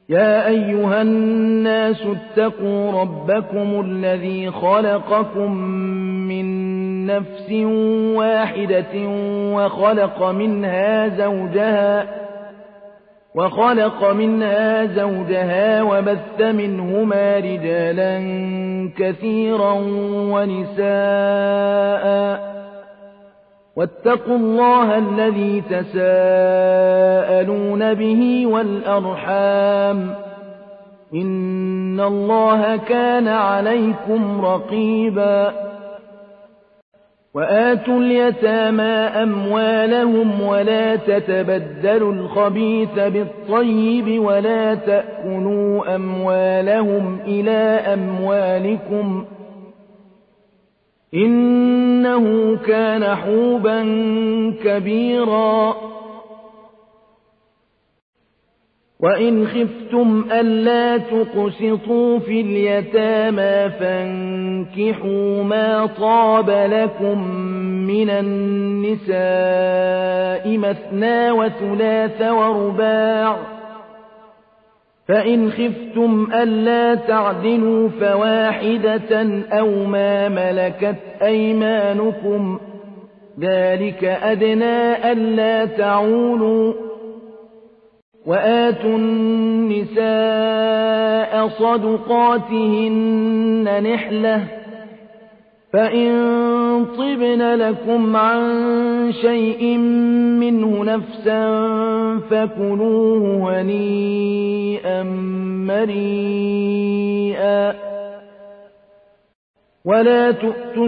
يا أيها الناس اتقوا ربكم الذي خلقكم من نفس واحدة وخلق منها زوجها وبث منهما رجالا كثيرا ونساء واتقوا الله الذي تساءلون به والأرحام إن الله كان عليكم رقيبا وآتوا اليتامى أموالهم ولا تتبدلوا الخبيث بالطيب ولا تأكلوا أموالهم إلى أموالكم إنه كان حوبا كبيرا وإن خفتم ألا تقسطوا في اليتامى فانكحوا ما طاب لكم من النساء مثنى وثلاث ورباع فإن خفتم ألا تعدلوا فواحدة أو ما ملكت أيمانكم ذلك أدنى ألا تعولوا وآتوا النساء صدقاتهن نحلة فإن طبن لكم عن شيء منه نفسا فكلوه هنيئا مريئا ولا تؤتوا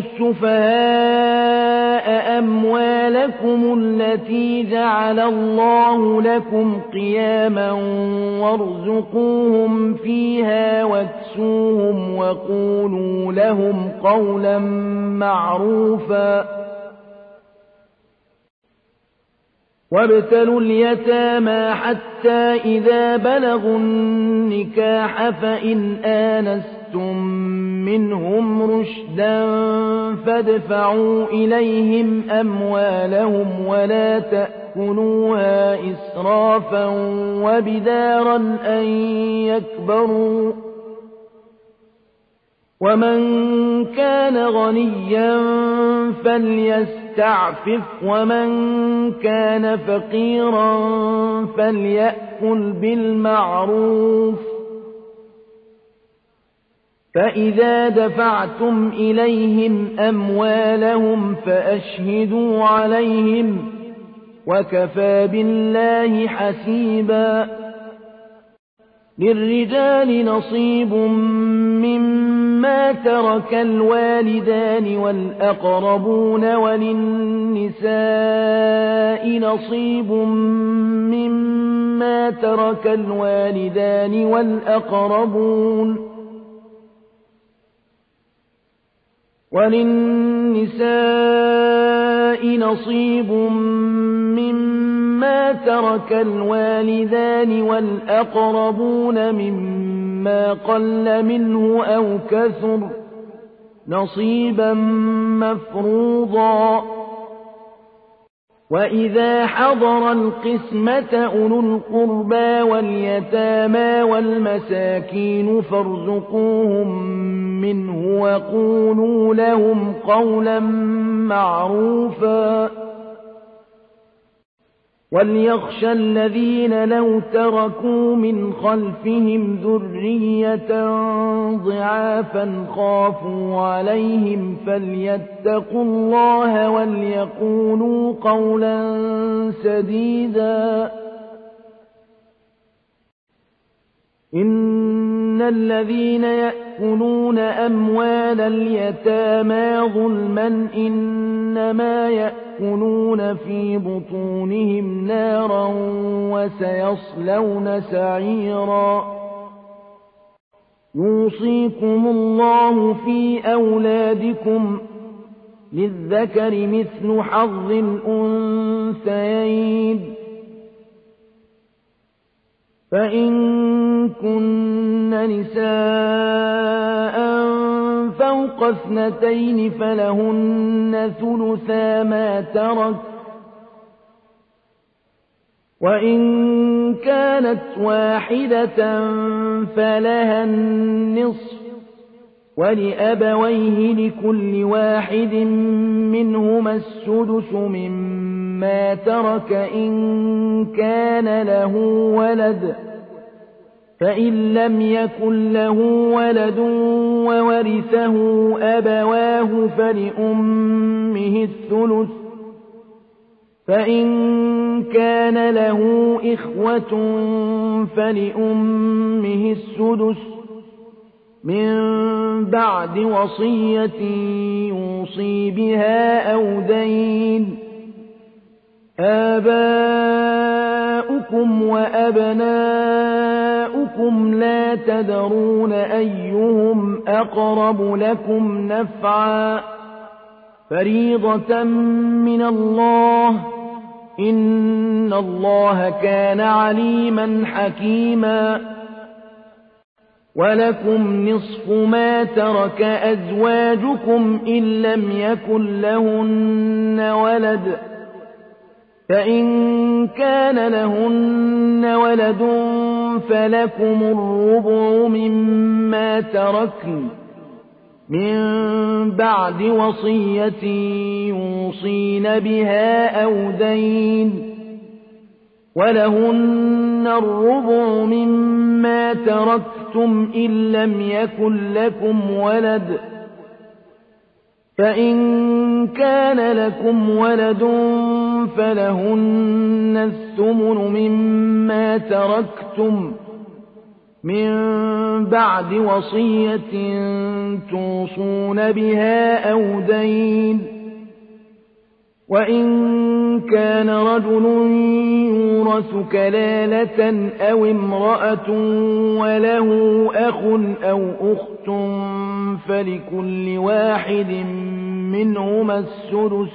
السفهاء أموالكم التي جعل الله لكم قياما وارزقوهم فيها واكسوهم وقولوا لهم قولا معروفا وابتلوا اليتامى حتى إذا بلغوا النكاح فإن آنستم منهم رشدا فادفعوا إليهم أموالهم ولا تأكلوها إسرافا وبدارا أن يكبروا ومن كان غنيا فليستعفف ومن كان فقيرا فليأكل بالمعروف فإذا دفعتم إليهم أموالهم فأشهدوا عليهم وكفى بالله حسيبا للرجال نصيب مما ترك الوالدان والأقربون وللنساء نصيب مما ترك الوالدان والأقربون مما قل منه أو كثر نصيبا مفروضا وإذا حضر القسمة أولو القربى واليتامى والمساكين فارزقوهم منه وقولوا لهم قولا معروفا وليخشى الذين لو تركوا من خلفهم ذرية ضعافا خافوا عليهم فليتقوا الله وليقولوا قولا سديدا إن الذين يأكلون أموال اليتامى ظلما إنما يأكلون في بطونهم نارا وسيصلون سعيرا يوصيكم الله في أولادكم للذكر مثل حظ الأنثيين فإن كن نساء فوق 2 فلهن ثلثا ما ترك وإن كانت واحدة فلها النصف ولأبويه لكل واحد منهما السدس مما ترك إن كان له ولد فإن لم يكن له ولد وورثه أبواه فلأمه الثلث فإن كان له إخوة فلأمه السدس من بعد وصية يوصي بها أو دين آباؤكم وأبناؤكم لا تدرون أيهم أقرب لكم نفعا فريضة من الله إن الله كان عليما حكيما ولكم نصف ما ترك أزواجكم إن لم يكن لهن ولد فإن كان لهن ولد فلكم الربع مما تركن من بعد وصية يوصين بها أو دين ولهن الربع مما تركتم إن لم يكن لكم ولد فإن كان لكم ولد فلهن الثمن مما تركتم من بعد وصية توصون بها أو دين وإن كان رجل يورث كلالة أو امرأة وله أخ أو أخت فلكل واحد منهما السدس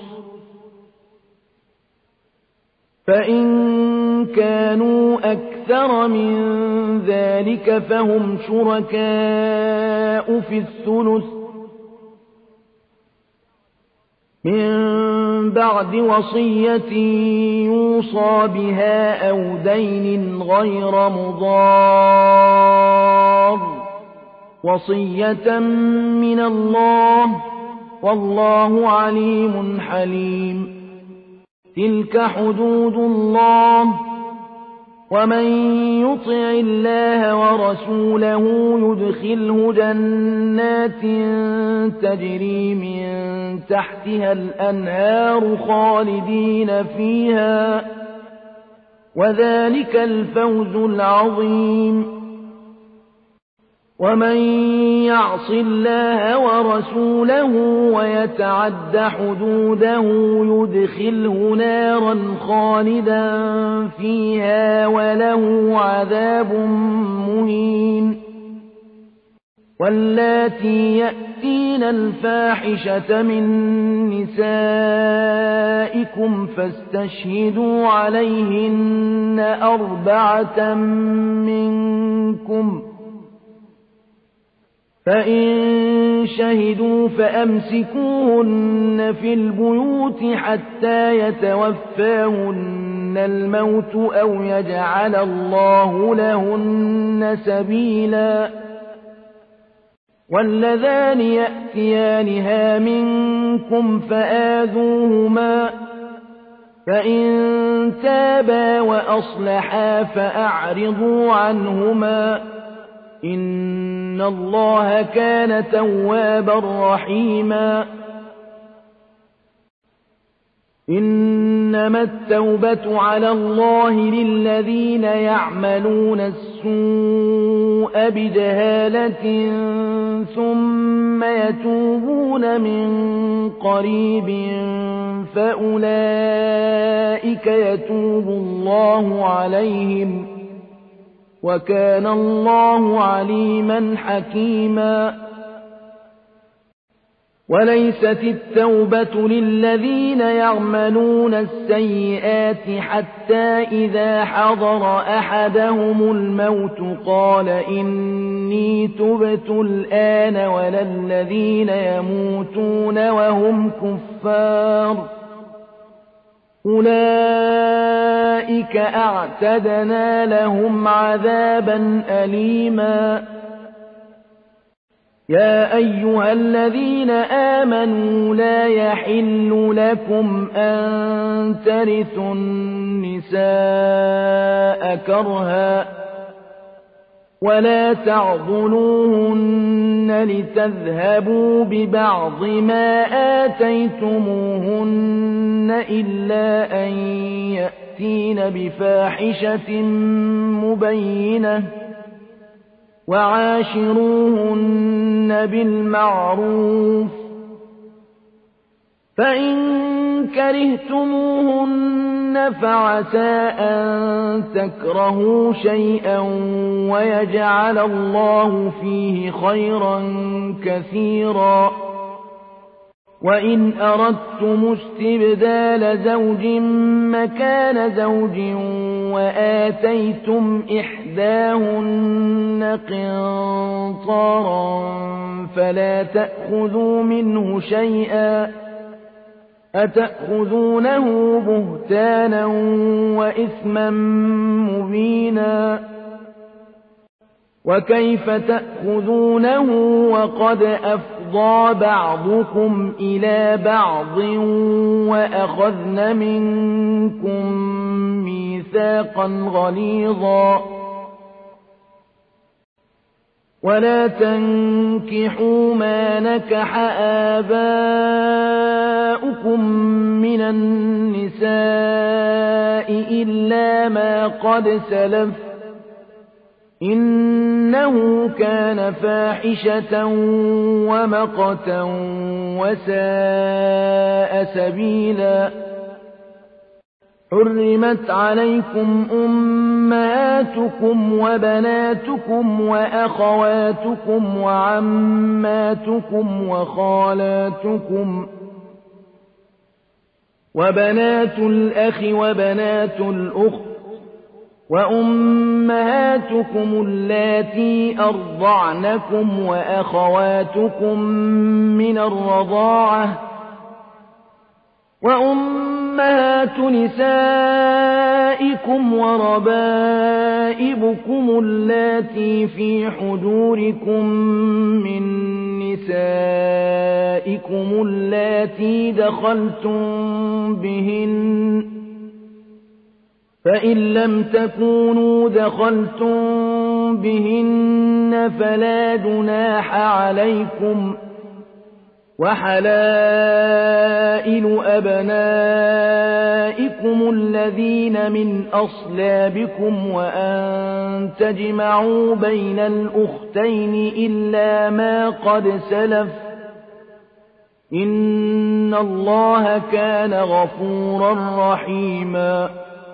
فإن كانوا أكثر من ذلك فهم شركاء في الثلث من بعد وصية يوصى بها أو دين غير مضار وصية من الله والله عليم حليم تلك حدود الله ومن يطع الله ورسوله يدخله جنات تجري من تحتها الأنهار خالدين فيها وذلك الفوز العظيم ومن يعص الله ورسوله ويتعد حدوده يدخله نارا خالدا فيها وله عذاب مهين واللاتي يأتين الفاحشة من نسائكم فاستشهدوا عليهن 4 منكم فإن شهدوا فأمسكوهن في البيوت حتى يتوفاهن الموت أو يجعل الله لهن سبيلا واللذان يأتيانها منكم فآذوهما فإن تابا وأصلحا فأعرضوا عنهما إن الله كان توابا رحيما إنما التوبة على الله للذين يعملون السوء بجهالة ثم يتوبون من قريب فأولئك يتوب الله عليهم وكان الله عليما حكيما وليست التوبة للذين يعملون السيئات حتى إذا حضر أحدهم الموت قال إني تبت الآن ولا الذين يموتون وهم كفار أولئك أعتدنا لهم عذابا أليما يا أيها الذين آمنوا لا يحل لكم أن ترثوا النساء كرها ولا تعضلوهن لتذهبوا ببعض ما آتيتموهن إلا أن يأتين بفاحشة مبينة وعاشروهن بالمعروف فإن كرهتموهن فعسى أن تكرهوا شيئا ويجعل الله فيه خيرا كثيرا وإن أردتم استبدال زوج مكان زوج وآتيتم إحداهن قنطارا فلا تأخذوا منه شيئا أتأخذونه بهتانا وإثما مبينا وكيف تأخذونه وقد أفضى بعضكم إلى بعض وأخذن منكم ميثاقا غليظا ولا تنكحوا ما نكح آباؤكم من النساء إلا ما قد سلف إنه كان فاحشة ومقتا وساء سبيلا حرمت عليكم أمهاتكم وبناتكم وأخواتكم وعماتكم وخالاتكم وبنات الأخ وبنات الأخت وأمهاتكم اللاتي أرضعنكم وأخواتكم من الرضاعة وأمهات نسائكم وربائبكم اللاتي في حجوركم من نسائكم اللاتي دخلتم بهن فإن لم تكونوا دخلتم بهن فلا جناح عليكم وحلائل أبنائكم الذين من أصلابكم وأن تجمعوا بين الأختين إلا ما قد سلف إن الله كان غفورا رحيما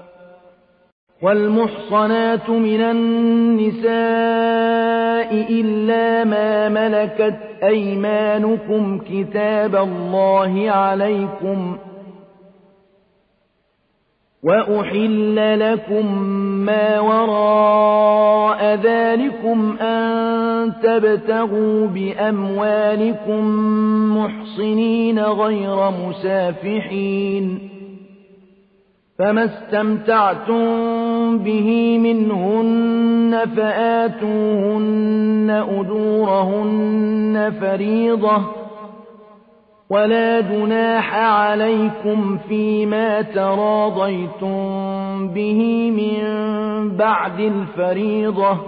والمحصنات من النساء إلا ما ملكت أيمانكم كتاب الله عليكم وأحل لكم ما وراء ذلكم أن تبتغوا بأموالكم محصنين غير مسافحين فما استمتعتم به منهن فآتوهن أجورهن فريضة ولا جناح عليكم فيما تراضيتم به من بعد الفريضة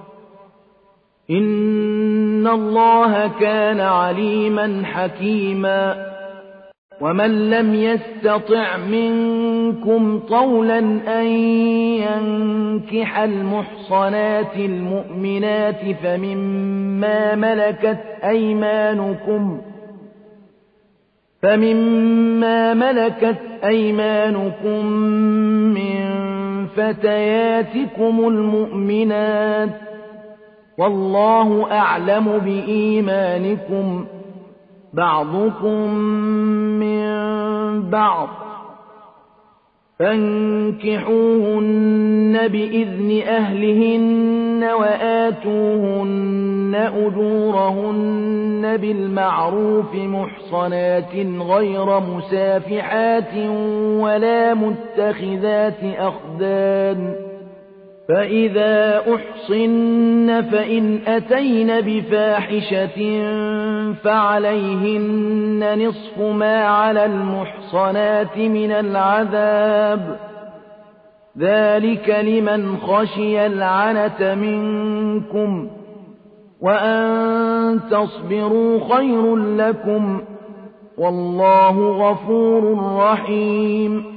إن الله كان عليما حكيما ومن لم يستطع منكم طولا أن ينكح المحصنات المؤمنات فمما ملكت أيمانكم من فتياتكم المؤمنات والله أعلم بإيمانكم بعضكم من بعض فانكحوهن بإذن أهلهن وآتوهن أجورهن بالمعروف محصنات غير مسافحات ولا متخذات أخدان فإذا أحصن فإن أتين بفاحشة فعليهن نصف ما على المحصنات من العذاب ذلك لمن خشي العنة منكم وأن تصبروا خير لكم والله غفور رحيم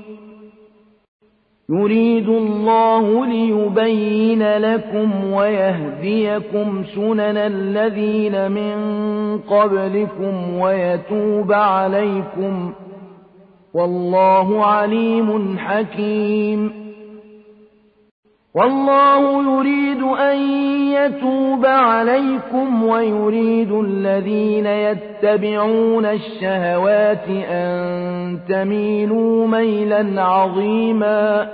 يريد الله ليبين لكم ويهديكم سنن الذين من قبلكم ويتوب عليكم والله عليم حكيم والله يريد أن يتوب عليكم ويريد الذين يتبعون الشهوات أن تميلوا ميلا عظيما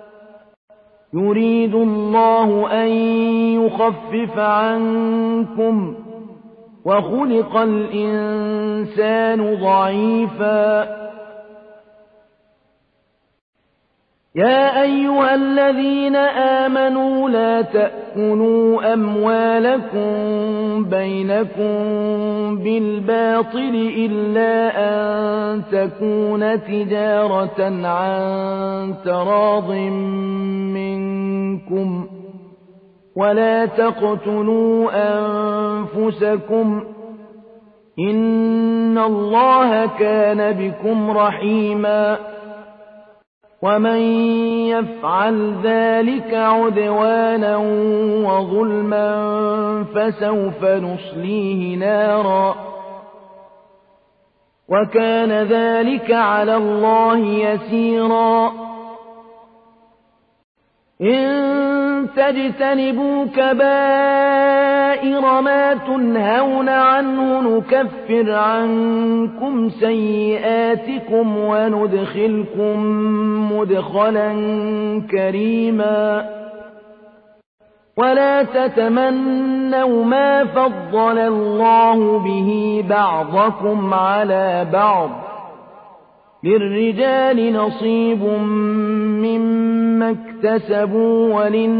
يريد الله أن يخفف عنكم وخلق الإنسان ضعيفا يا أيها الذين آمنوا لا تأكلوا أموالكم بينكم بالباطل إلا أن تكون تجارة عن تراض منكم ولا تقتلوا أنفسكم إن الله كان بكم رحيما ومن يفعل ذلك عدوانا وظلما فسوف نصليه نارا وكان ذلك على الله يسيرا إن تجتنبوا كبائر ما تنهون عنه نكفر عنكم سيئاتكم وندخلكم مدخلا كريما ولا تتمنوا ما فضل الله به بعضكم على بعض للرجال نصيب مما اكتسبوا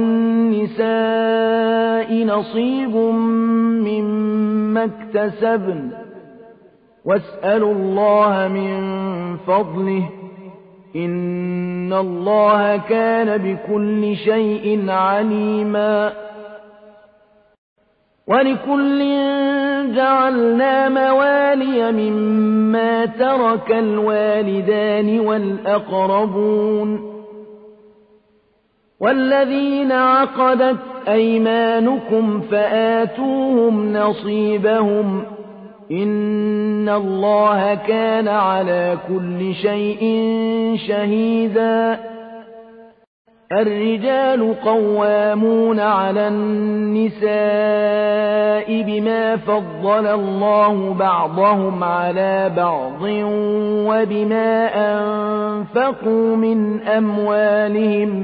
وللنساء نصيب مما اكتسبن واسألوا الله من فضله إن الله كان بكل شيء عليما ولكل جعلنا موالي مما ترك الوالدان والأقربون والذين عقدت أيمانكم فآتوهم نصيبهم إن الله كان على كل شيء شهيدا الرجال قوامون على النساء بما فضل الله بعضهم على بعض وبما أنفقوا من أموالهم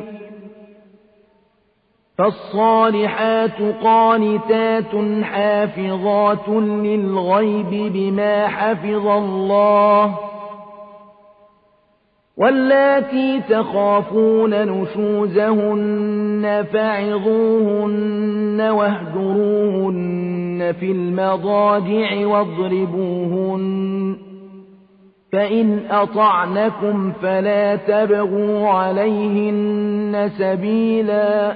فالصالحات قانتات حافظات للغيب بما حفظ الله واللاتي تخافون نشوزهن فعظوهن واهجروهن في المضاجع واضربوهن فإن أطعنكم فلا تبغوا عليهن سبيلا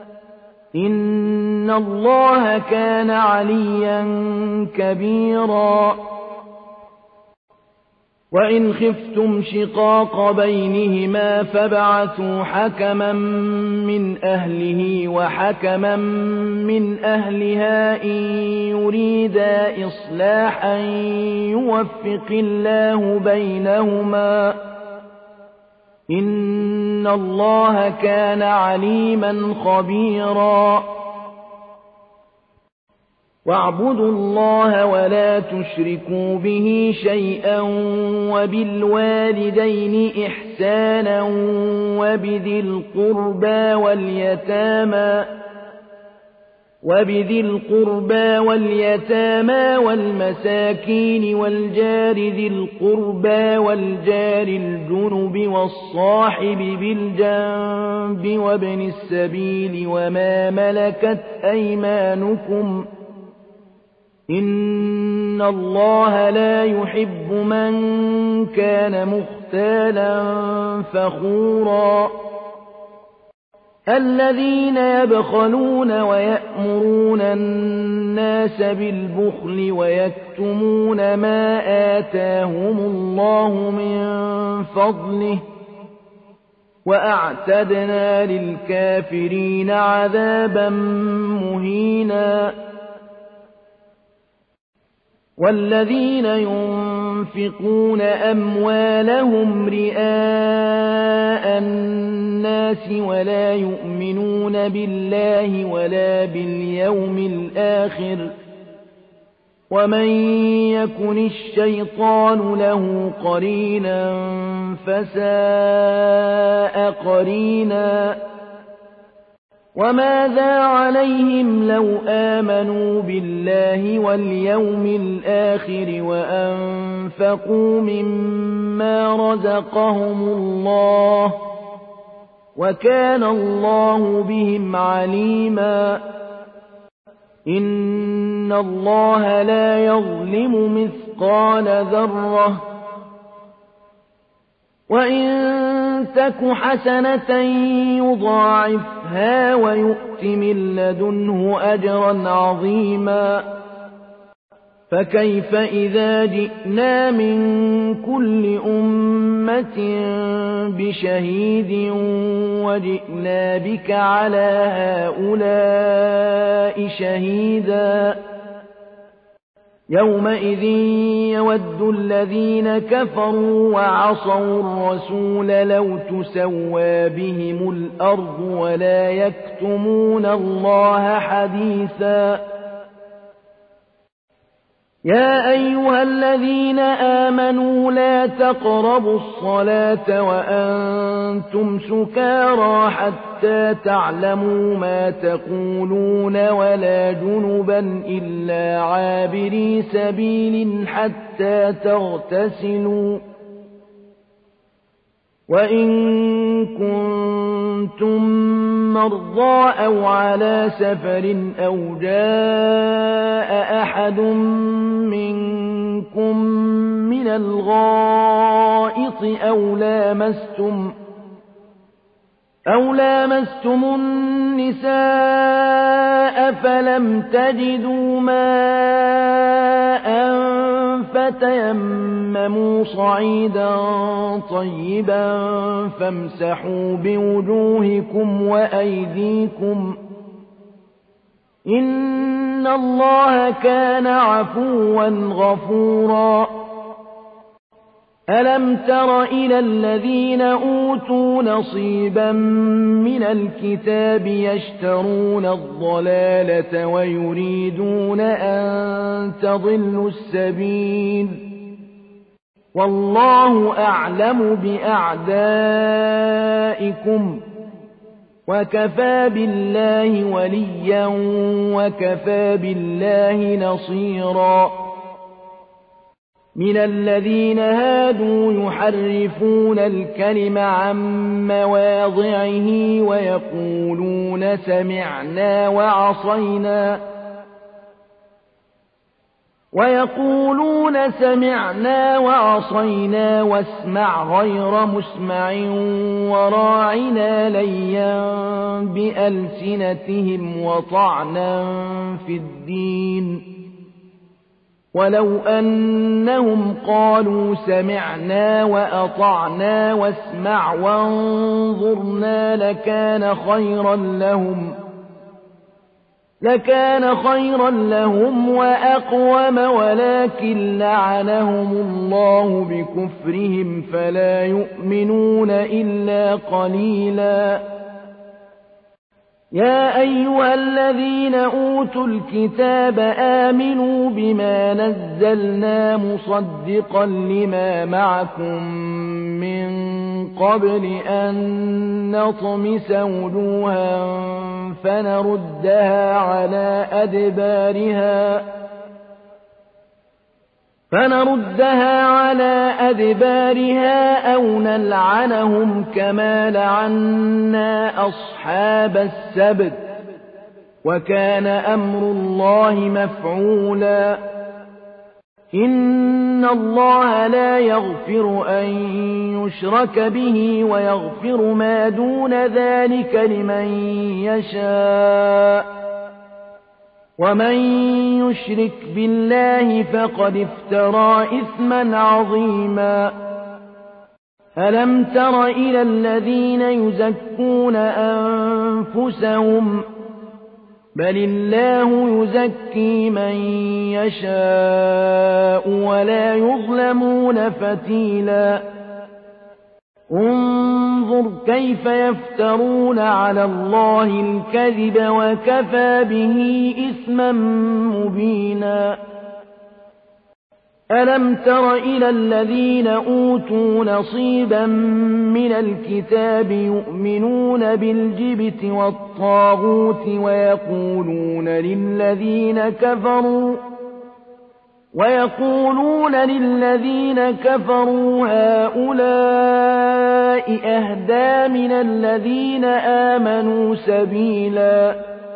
إن الله كان عليا كبيرا وإن خفتم شقاق بينهما فابعثوا حكما من أهله وحكما من أهلها إن يريدا إصلاحا يوفق الله بينهما إن الله كان عليما خبيرا واعبدوا الله ولا تشركوا به شيئا وبالوالدين إحسانا وبذي القربى واليتامى وبذي القربى واليتامى والمساكين والجار ذي القربى والجار الجنب والصاحب بالجنب وابن السبيل وما ملكت أيمانكم إن الله لا يحب من كان مختالا فخورا الذين يبخلون ويأمرون الناس بالبخل ويكتمون ما آتاهم الله من فضله وأعتدنا للكافرين عذابا مهينا والذين ينفقون أموالهم رئاء الناس ولا يؤمنون بالله ولا باليوم الآخر ومن يكن الشيطان له قرينا فساء قرينا وماذا عليهم لو آمنوا بالله واليوم الآخر وأنفقوا مما رزقهم الله وكان الله بهم عليما إن الله لا يظلم مثقال ذرة وإن تك حسنة يضاعفها ويؤت من لدنه أجرا عظيما فكيف إذا جئنا من كل أمة بشهيد وجئنا بك على هؤلاء شهيدا يومئذ يود الذين كفروا وعصوا الرسول لو تسوى بهم الأرض ولا يكتمون الله حديثا يا أيها الذين آمنوا لا تقربوا الصلاة وأنتم سكارى حتى تعلموا ما تقولون ولا جنبا إلا عابري سبيل حتى تغتسلوا وإن كنتم مرضى أو على سفر أو جاء أحد منكم من الغائط أو لامستم النساء فلم تجدوا ماء فتيمموا صعيدا طيبا فامسحوا بوجوهكم وأيديكم إن الله كان عفوا غفورا ألم تر إلى الذين أوتوا نصيبا من الكتاب يشترون الضلالة ويريدون أن تضلوا السبيل والله أعلم بأعدائكم وكفى بالله وليا وكفى بالله نصيرا من الذين هادوا يحرفون الكلم عن مواضعه ويقولون سمعنا وعصينا واسمع غير مسمع وراعنا ليا بألسنتهم وطعنا في الدين ولو أنهم قالوا سمعنا وأطعنا واسمع وانظرنا لكان خيرا لهم وأقوم ولكن لعنهم الله بكفرهم فلا يؤمنون إلا قليلا يا أيها الذين أوتوا الكتاب آمنوا بما نزلنا مصدقا لما معكم من قبل أن نطمس وجوها فنردها على أدبارها أو نلعنهم كما لعنا أصحاب السبت وكان أمر الله مفعولا إن الله لا يغفر أن يشرك به ويغفر ما دون ذلك لمن يشاء ومن يشرك بالله فقد افترى إثما عظيما ألم تر إلى الذين يزكون أنفسهم بل الله يزكي من يشاء ولا يظلمون فتيلا انظر كيف يفترون على الله الكذب وكفى به إثما مبينا ألم تر إلى الذين أوتوا نصيبا من الكتاب يؤمنون بالجبت والطاغوت ويقولون للذين كفروا هؤلاء أهدى من الذين آمنوا سبيلا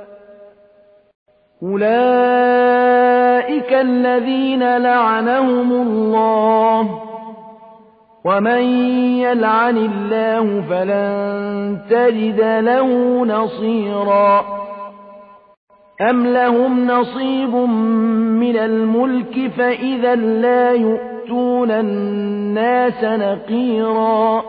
أولئك الذين لعنهم الله ومن يلعن الله فلن تجد له نصيرا أم لهم نصيب من الملك فإذا لا يؤتون الناس نقيرا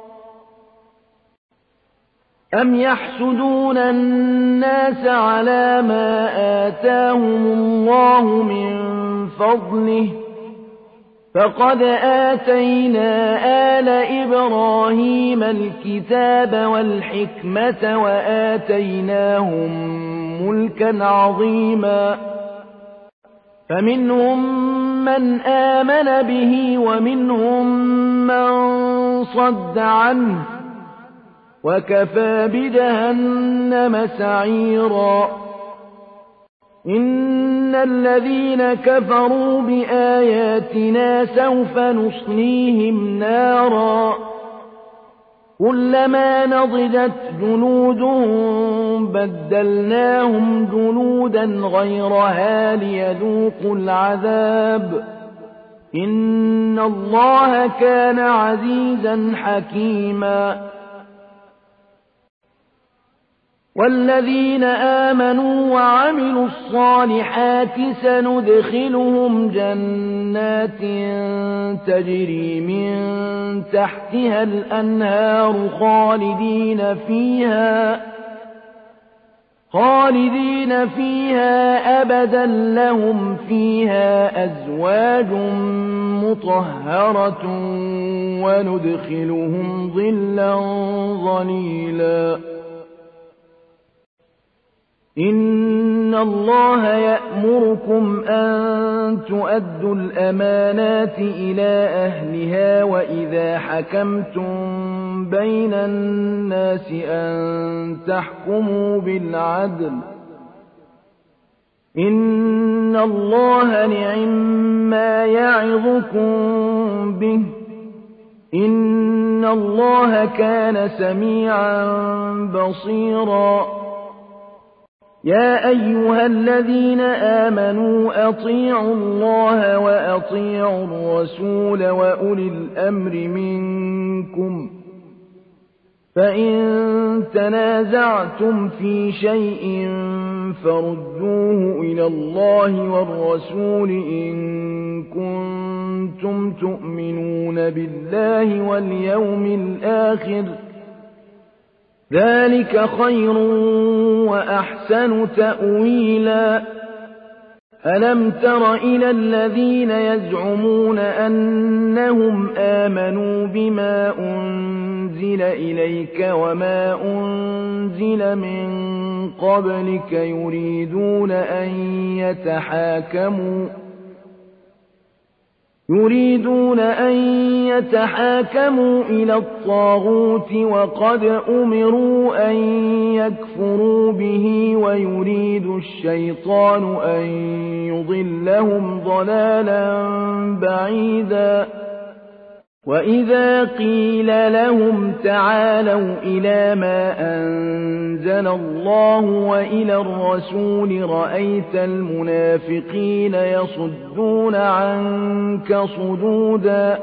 أم يحسدون الناس على ما آتاهم الله من فضله فقد آتينا آل إبراهيم الكتاب والحكمة وآتيناهم ملكا عظيما فمنهم من آمن به ومنهم من صد عنه وكفى بجهنم سعيرا إن الذين كفروا بآياتنا سوف نصليهم نارا كلما نضجت جنودهم بدلناهم جنودا غيرها ليذوقوا العذاب إن الله كان عزيزا حكيما والذين آمنوا وعملوا الصالحات سندخلهم جنات تجري من تحتها الأنهار خالدين فيها أبدا لهم فيها أزواج مطهرة وندخلهم ظلا ظليلا إن الله يأمركم أن تؤدوا الأمانات إلى أهلها وإذا حكمتم بين الناس أن تحكموا بالعدل إن الله نعما يعظكم به إن الله كان سميعا بصيرا يا أيها الذين آمنوا أطيعوا الله وأطيعوا الرسول وأولي الأمر منكم فإن تنازعتم في شيء فردوه إلى الله والرسول إن كنتم تؤمنون بالله واليوم الآخر ذلك خير وأحسن تأويلا ألم تر إلى الذين يزعمون أنهم آمنوا بما أنزل أنزل إليك وما أنزل من قبلك يريدون أن يتحاكموا إلى الطاغوت وقد أمروا أن يكفروا به ويريد الشيطان أن يضلهم ضلالا بعيدا وإذا قيل لهم تعالوا إلى ما أنزل الله وإلى الرسول رأيت المنافقين يصدون عنك صدودا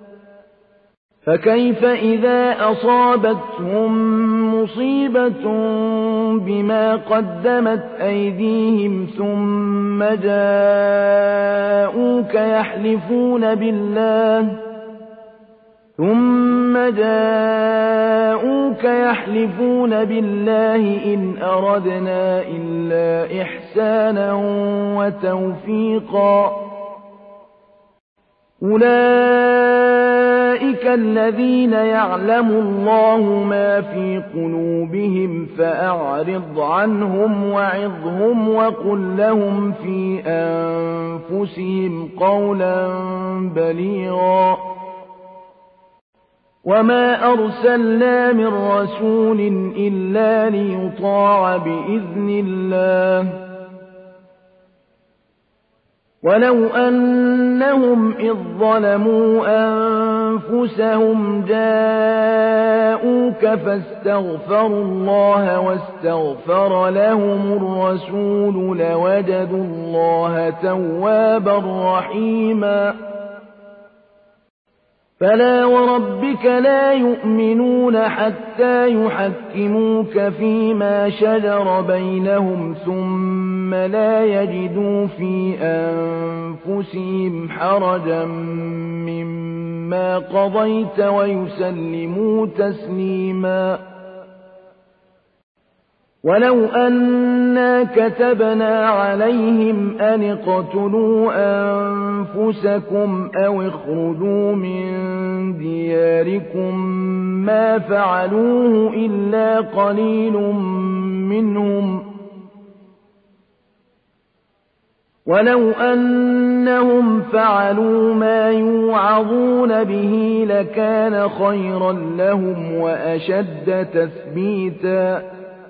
فكيف إذا أصابتهم مصيبة بما قدمت أيديهم ثم جاءوك يحلفون بالله إن أردنا إلا إحسانا وتوفيقا أولئك الذين يعلم الله ما في قلوبهم فأعرض عنهم وعظهم وقل لهم في أنفسهم قولا بليغا وما أرسلنا من رسول إلا ليطاع بإذن الله ولو أنهم إذ ظلموا أنفسهم جاءوك فاستغفروا الله واستغفر لهم الرسول لوجدوا الله توابا رحيما فلا وربك لا يؤمنون حتى يحكموك فيما شجر بينهم ثم لا يجدوا في أنفسهم حرجا مما قضيت ويسلموا تسليما ولو أنا كتبنا عليهم أن اقتلوا أنفسكم أو اخرجوا من دياركم ما فعلوه إلا قليل منهم ولو أنهم فعلوا ما يوعظون به لكان خيرا لهم وأشد تثبيتا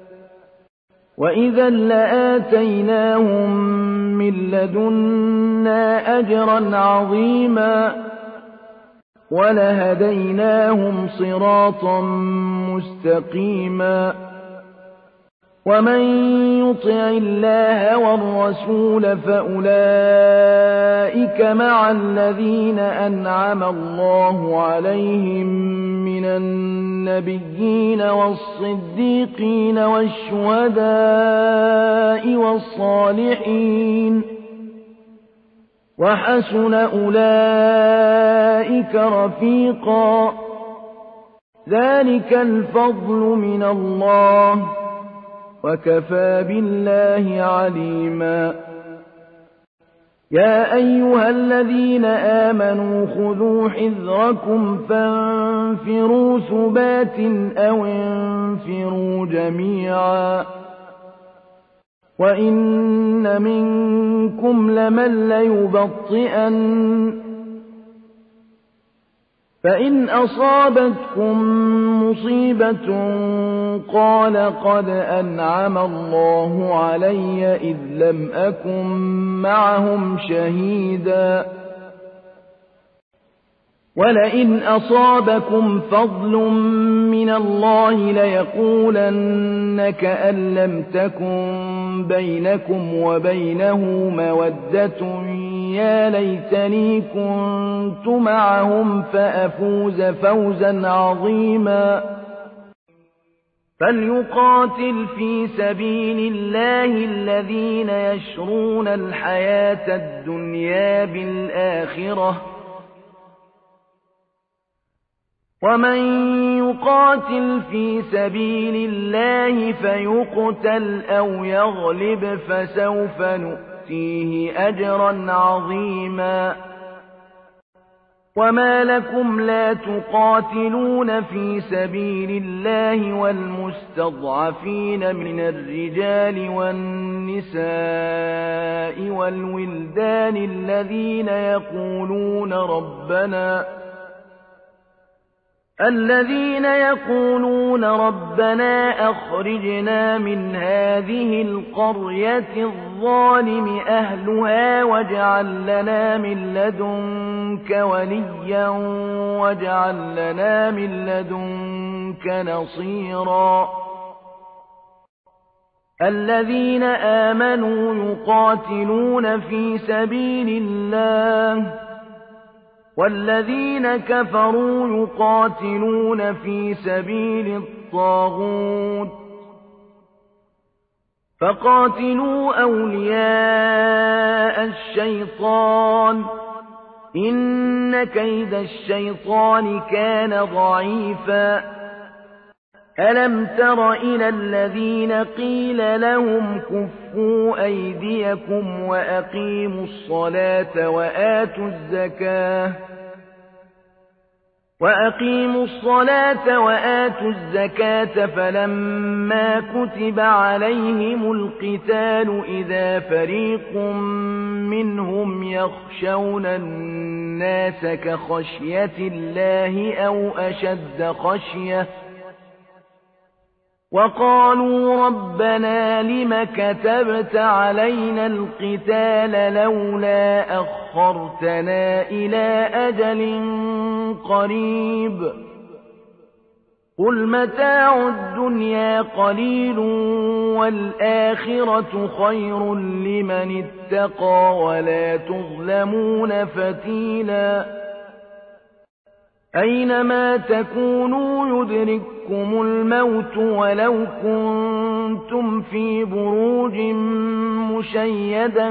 وإذا لآتيناهم من لدنا أجرا عظيما ولهديناهم صراطا مستقيما ومن يطع الله والرسول فأولئك مع الذين أنعم الله عليهم من النبيين والصديقين والشهداء والصالحين وحسن أولئك رفيقا ذلك الفضل من الله وكفى بالله عليما يا أيها الذين آمنوا خذوا حذركم فانفروا ثبات أو انفروا جميعا وإن منكم لمن ليبطئن فإن أصابتكم مصيبة قال قد أنعم الله علي إذ لم أكن معهم شهيدا ولئن أصابكم فضل من الله ليقولن كأن لم تكن بينكم وبينه مودة يا ليتني كنت معهم فأفوز فوزا عظيما فليقاتل في سبيل الله الذين يشرون الحياة الدنيا بالآخرة ومن يقاتل في سبيل الله فيقتل أو يغلب فسوف نؤتيه أجرا عظيما وما لكم لا تقاتلون في سبيل الله والمستضعفين من الرجال والنساء والولدان الذين يقولون ربنا أخرجنا من هذه القرية الظالم أهلها واجعل لنا من لدنك وليا واجعل لنا من لدنك نصيرا الذين آمنوا يقاتلون في سبيل الله والذين كفروا يقاتلون في سبيل الطاغوت فقاتلوا أولياء الشيطان إن كيد الشيطان كان ضعيفا ألم تر إلى الذين قيل لهم كفوا أيديكم وأقيموا الصلاة وآتوا الزكاة فلما كتب عليهم القتال إذا فريق منهم يخشون الناس كخشية الله أو أشد خشية وقالوا ربنا لم كتبت علينا القتال لولا أخرتنا إلى أجل قريب قل متاع الدنيا قليل والآخرة خير لمن اتقى ولا تظلمون فتيلا أينما تكونوا يدرككم الموت ولو كنتم في بروج مشيدة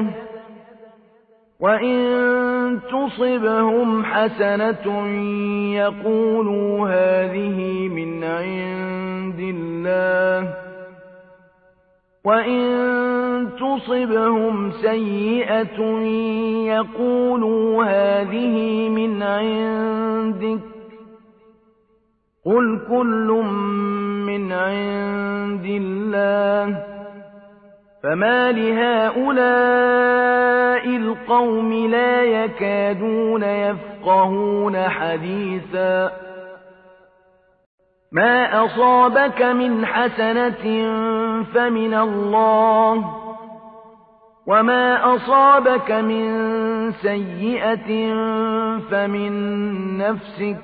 وإن تصبهم حسنة يقولوا هذه من عند الله وإن تصبهم سيئة يقولوا هذه من عندك قل كل من عند الله فما لهؤلاء القوم لا يكادون يفقهون حديثا ما أصابك من حسنة فمن الله وما أصابك من سيئة فمن نفسك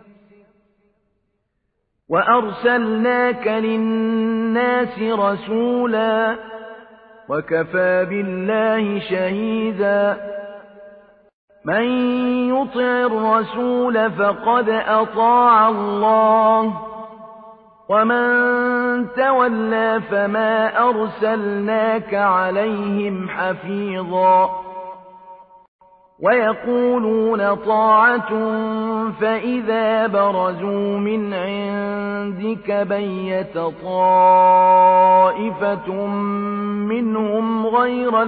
وأرسلناك للناس رسولا وكفى بالله شهيدا من يطع الرسول فقد أطاع الله ومن تولى فما أرسلناك عليهم حفيظا ويقولون طاعة فإذا برزوا من عندك بيت طائفة منهم غير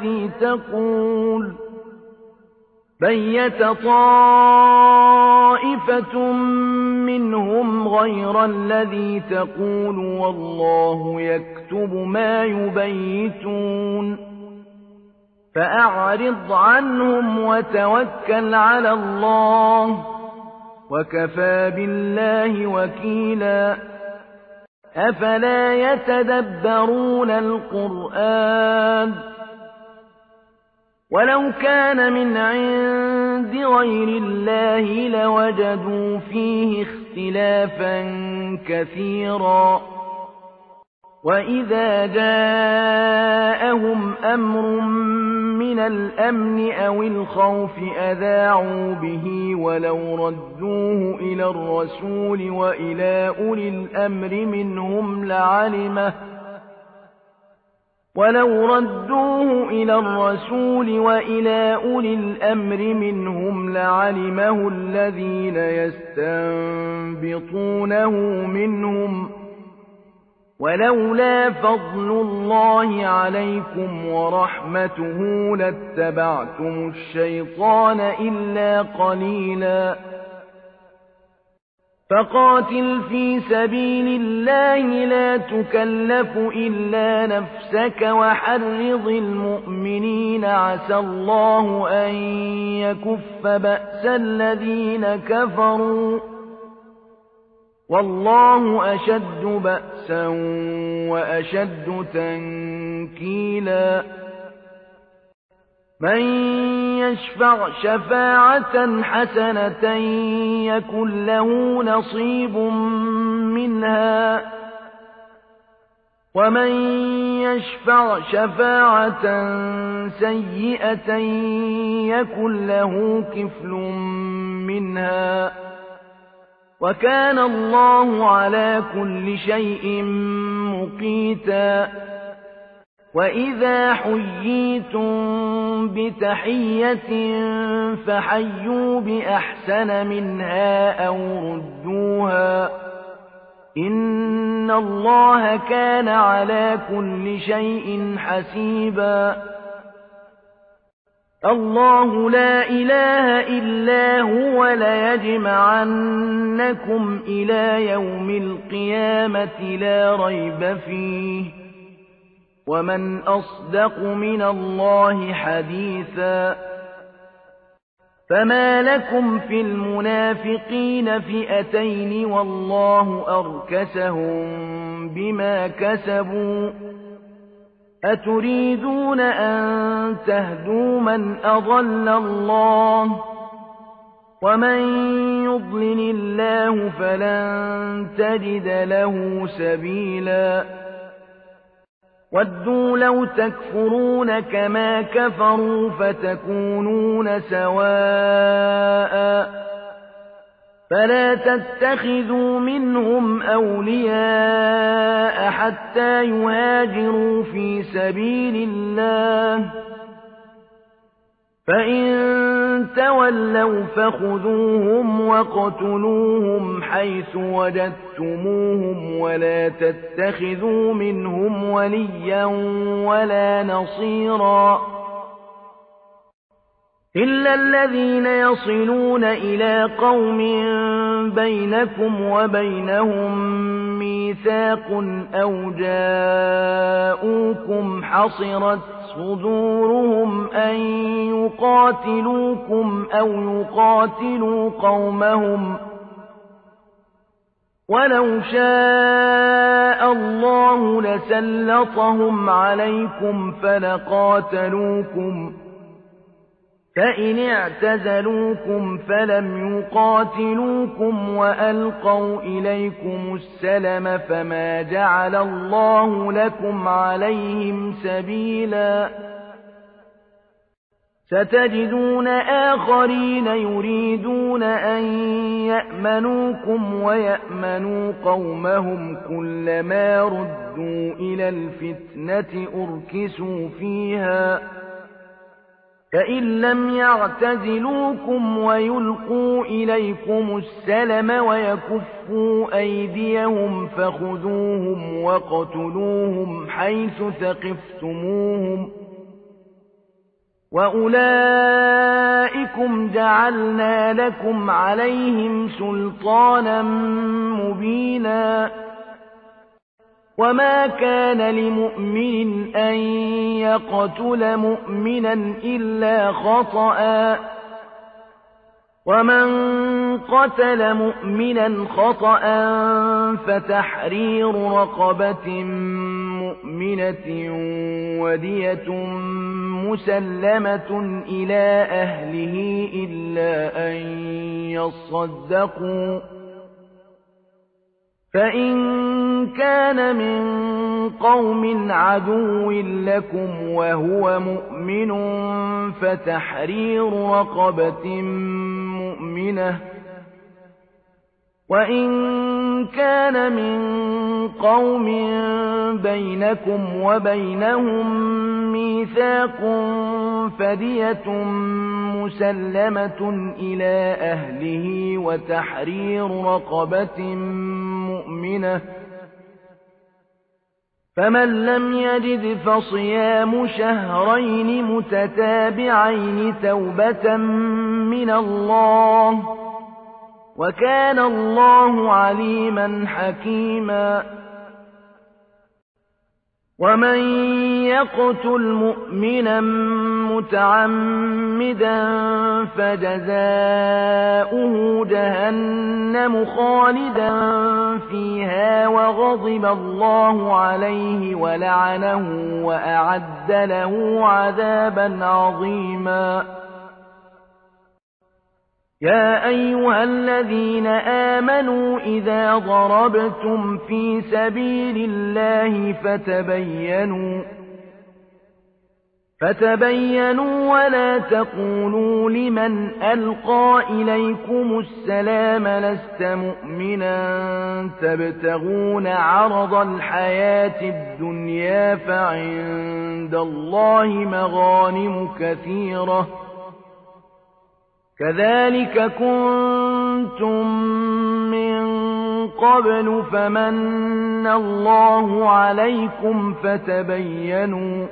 الذي تقول والله يكتب ما يبيتون فأعرض عنهم وتوكل على الله وكفى بالله وكيلا أفلا يتدبرون القرآن ولو كان من عند غير الله لوجدوا فيه اختلافا كثيرا وإذا جاءهم أمر من الأمن أو الخوف أذاعوا به ولو ردوه إلى الرسول وإلى أولي الأمر منهم لعلمه الذين يستنبطونه منهم ولولا فضل الله عليكم ورحمته لاتبعتم الشيطان إلا قليلا فقاتل في سبيل الله لا تكلف إلا نفسك وحرض المؤمنين عسى الله أن يكف بأس الذين كفروا والله أشد بأسا وأشد تنكيلا من يشفع شفاعة حسنة يكن له نصيب منها ومن يشفع شفاعة سيئة يكن له كفل منها وكان الله على كل شيء مقيتا وإذا حييتم بتحية فحيوا بأحسن منها أو ردوها إن الله كان على كل شيء حسيبا الله لا إله إلا هو ليجمعنكم إلى يوم القيامة لا ريب فيه ومن أصدق من الله حديثا فما لكم في المنافقين فئتين والله أركسهم بما كسبوا أتريدون أن تهدوا من أضل الله ومن يضلل الله فلن تجد له سبيلا ودوا لو تكفرون كما كفروا فتكونون سواء فلا تتخذوا منهم أولياء حتى يهاجروا في سبيل الله فإن تولوا فخذوهم واقتلوهم حيث وجدتموهم ولا تتخذوا منهم وليا ولا نصيرا إلا الذين يصلون إلى قوم بينكم وبينهم ميثاق أو جاءوكم حصرت صدورهم أن يقاتلوكم أو يقاتلوا قومهم ولو شاء الله لسلطهم عليكم فلقاتلوكم فإن اعتزلوكم فلم يقاتلوكم وألقوا إليكم السلم فما جعل الله لكم عليهم سبيلا ستجدون آخرين يريدون أن يأمنوكم ويأمنوا قومهم كلما ردوا إلى الفتنة أركسوا فيها فإن لم يعتزلوكم ويلقوا إليكم السلم ويكفوا أيديهم فخذوهم واقتلوهم حيث ثقفتموهم وأولئكم جعلنا لكم عليهم سلطانا مبينا وما كان لمؤمن أن يقتل مؤمنا إلا خطأ ومن قتل مؤمنا خطأ فتحرير رقبة مؤمنة ودية مسلمة إلى أهله إلا أن يصدقوا فإن كان من قوم عدو لكم وهو مؤمن فتحرير رقبة مؤمنة وإن كان من قوم بينكم وبينهم ميثاق فدية مسلمة إلى أهله وتحرير رقبة مؤمنة فمن لم يجد فصيام شهرين متتابعين توبة من الله وكان الله عليما حكيما ومن يقتل مؤمنا متعمدا فجزاؤه جهنم خالدا فيها وغضب الله عليه ولعنه وأعد له عذابا عظيما يا أيها الذين آمنوا إذا ضربتم في سبيل الله فتبينوا ولا تقولوا لمن ألقى إليكم السلام لست مؤمنا تبتغون عرض الحياة الدنيا فعند الله مغانم كثيرة كذلك كنتم من قبل فمن الله عليكم فتبينوا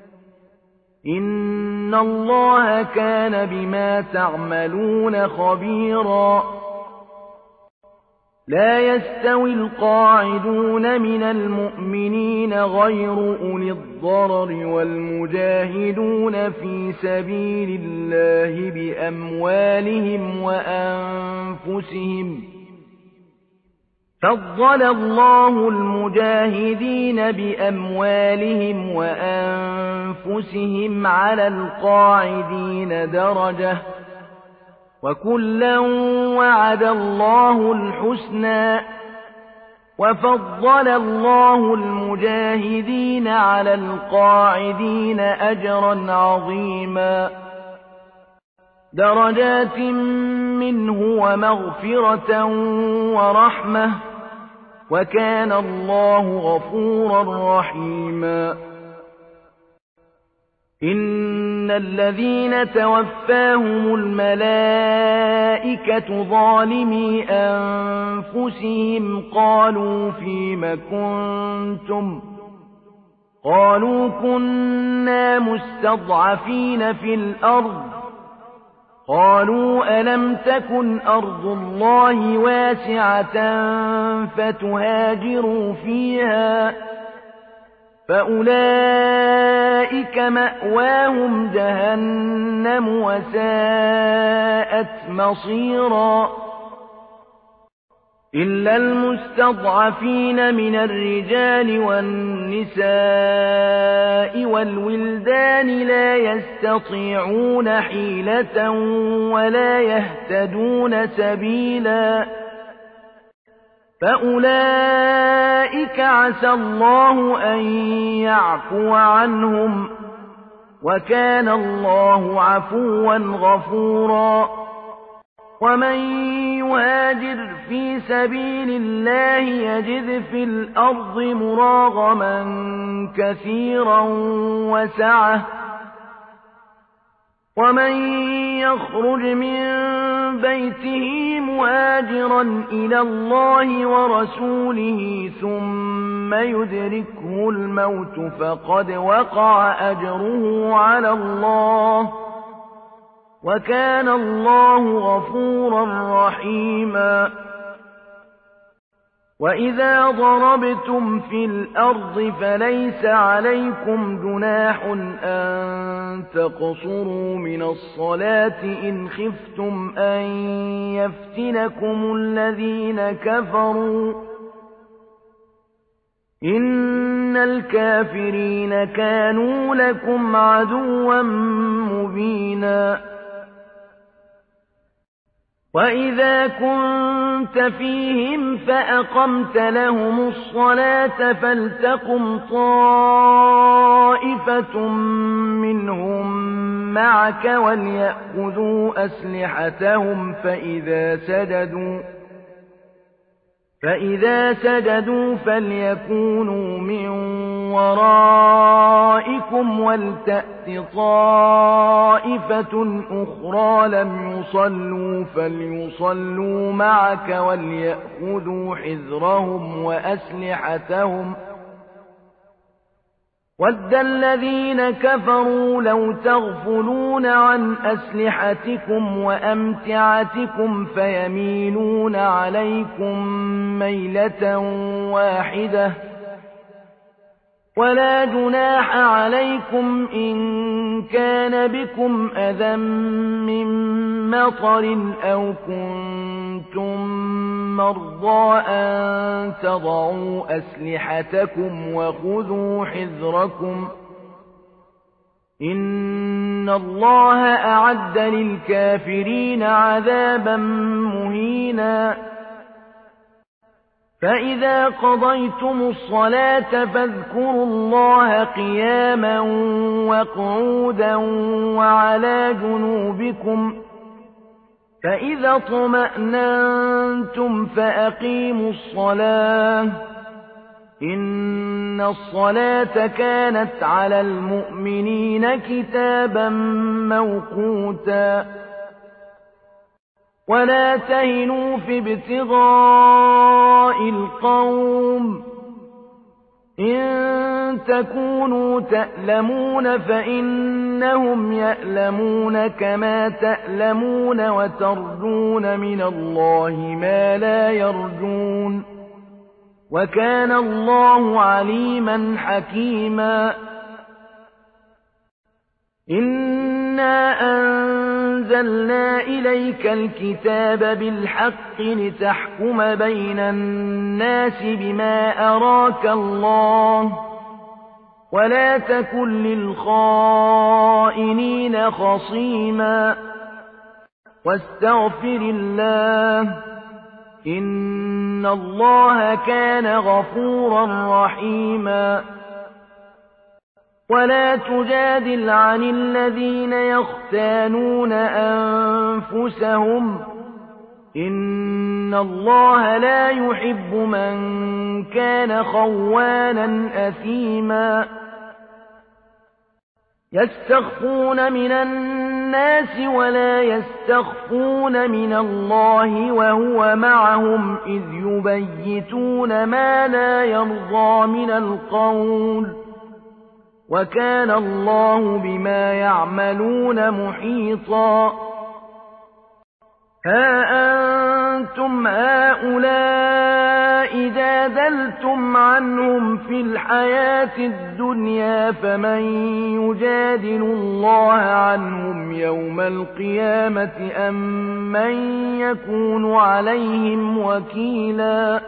إن الله كان بما تعملون خبيرا لا يستوي القاعدون من المؤمنين غير أولي الضرر والمجاهدون في سبيل الله بأموالهم وأنفسهم فضل الله المجاهدين بأموالهم وأنفسهم على القاعدين درجة وكلا وعد الله الحسنى وفضل الله المجاهدين على القاعدين أجرا عظيما درجات منه ومغفرة ورحمة وكان الله غفورا رحيما إن الذين توفاهم الملائكة ظالمي أنفسهم قالوا فيم كنتم قالوا كنا مستضعفين في الأرض قالوا ألم تكن أرض الله واسعة فتهاجروا فيها فأولئك مأواهم جهنم وساءت مصيرا إلا المستضعفين من الرجال والنساء والولدان لا يستطيعون حيلة ولا يهتدون سبيلا فأولئك عسى الله أن يعفو عنهم وكان الله عفوا غفورا ومن يهاجر في سبيل الله يجد في الأرض مراغما كثيرا وسعة ومن يخرج من بيته مهاجرا إلى الله ورسوله ثم يدركه الموت فقد وقع أجره على الله وكان الله غفورا رحيما وإذا ضربتم في الأرض فليس عليكم جناح أن تقصروا من الصلاة إن خفتم أن يفتنكم الذين كفروا إن الكافرين كانوا لكم عدوا مبينا وإذا كنت فيهم فأقمت لهم الصلاة فلتقم طائفة منهم معك وليأخذوا أسلحتهم فإذا سجدوا فليكونوا من ورائكم ولتأت طائفة أخرى لم يصلوا فليصلوا معك وليأخذوا حذرهم وأسلحتهم وَدَّ الَّذِينَ كَفَرُوا لَوْ تَغْفُلُونَ عَنْ أَسْلِحَتِكُمْ وَأَمْتِعَتِكُمْ فَيَمِيلُونَ عَلَيْكُمْ مَيْلَةً وَاحِدَةً وَلَا جُنَاحَ عَلَيْكُمْ إِن كَانَ بِكُمْ أَذًى مِّن مَّطَرٍ أَوْ كُنتُم مَّرْضَىٰ أَن تَضَعُوا أَسْلِحَتَكُمْ وَخُذُوا حِذْرَكُمْ ۗ إِنَّ اللَّهَ أَعَدَّ لِلْكَافِرِينَ عَذَابًا مُّهِينًا فَإِذَا قَضَيْتُمُ الصَّلَاةَ فاذكروا اللَّهَ قِيَامًا وَقُعُودًا وَعَلَىٰ جُنُوبِكُمْ ۚ فَإِذَا اطْمَأْنَنتُمْ فَأَقِيمُوا الصَّلَاةَ ۚ إِنَّ الصَّلَاةَ كَانَتْ عَلَى الْمُؤْمِنِينَ كِتَابًا مَّوْقُوتًا وَلَا تَهِنُوا فِي ابْتِغَاءِ الْقَوْمِ ۖ إِن تَكُونُوا تَأْلَمُونَ فَإِنَّهُمْ يَأْلَمُونَ كَمَا تَأْلَمُونَ وَتَرْجُونَ مِنَ اللَّهِ مَا لَا يَرْجُونَ ۗ وَكَانَ اللَّهُ عَلِيمًا حَكِيمًا إِنَّا أَنزَلْنَا إِلَيْكَ الْكِتَابَ بِالْحَقِّ لِتَحْكُمَ بَيْنَ النَّاسِ بِمَا أَرَاكَ اللَّهُ ۚ وَلَا تَكُن لِّلْخَائِنِينَ خَصِيمًا وَاسْتَغْفِرِ اللَّهَ ۖ إِنَّ اللَّهَ كَانَ غَفُورًا رَّحِيمًا وَلَا تُجَادِلْ عَنِ الَّذِينَ يَخْتَانُونَ أَنفُسَهُمْ ۚ إِنَّ اللَّهَ لَا يُحِبُّ مَن كَانَ خَوَّانًا أَثِيمًا يَسْتَخْفُونَ مِنَ النَّاسِ وَلَا يَسْتَخْفُونَ مِنَ اللَّهِ وَهُوَ مَعَهُمْ إِذْ يُبَيِّتُونَ مَا لَا يَرْضَىٰ مِنَ الْقَوْلِ ۚ وَكَانَ اللَّهُ بِمَا يَعْمَلُونَ مُحِيطًا هَا أَنتُمْ هَٰؤُلَاءِ جَادَلْتُمْ عَنْهُمْ فِي الْحَيَاةِ الدُّنْيَا فَمَن يُجَادِلُ اللَّهَ عَنْهُمْ يَوْمَ الْقِيَامَةِ أَم مَّن يَكُونُ عَلَيْهِمْ وَكِيلًا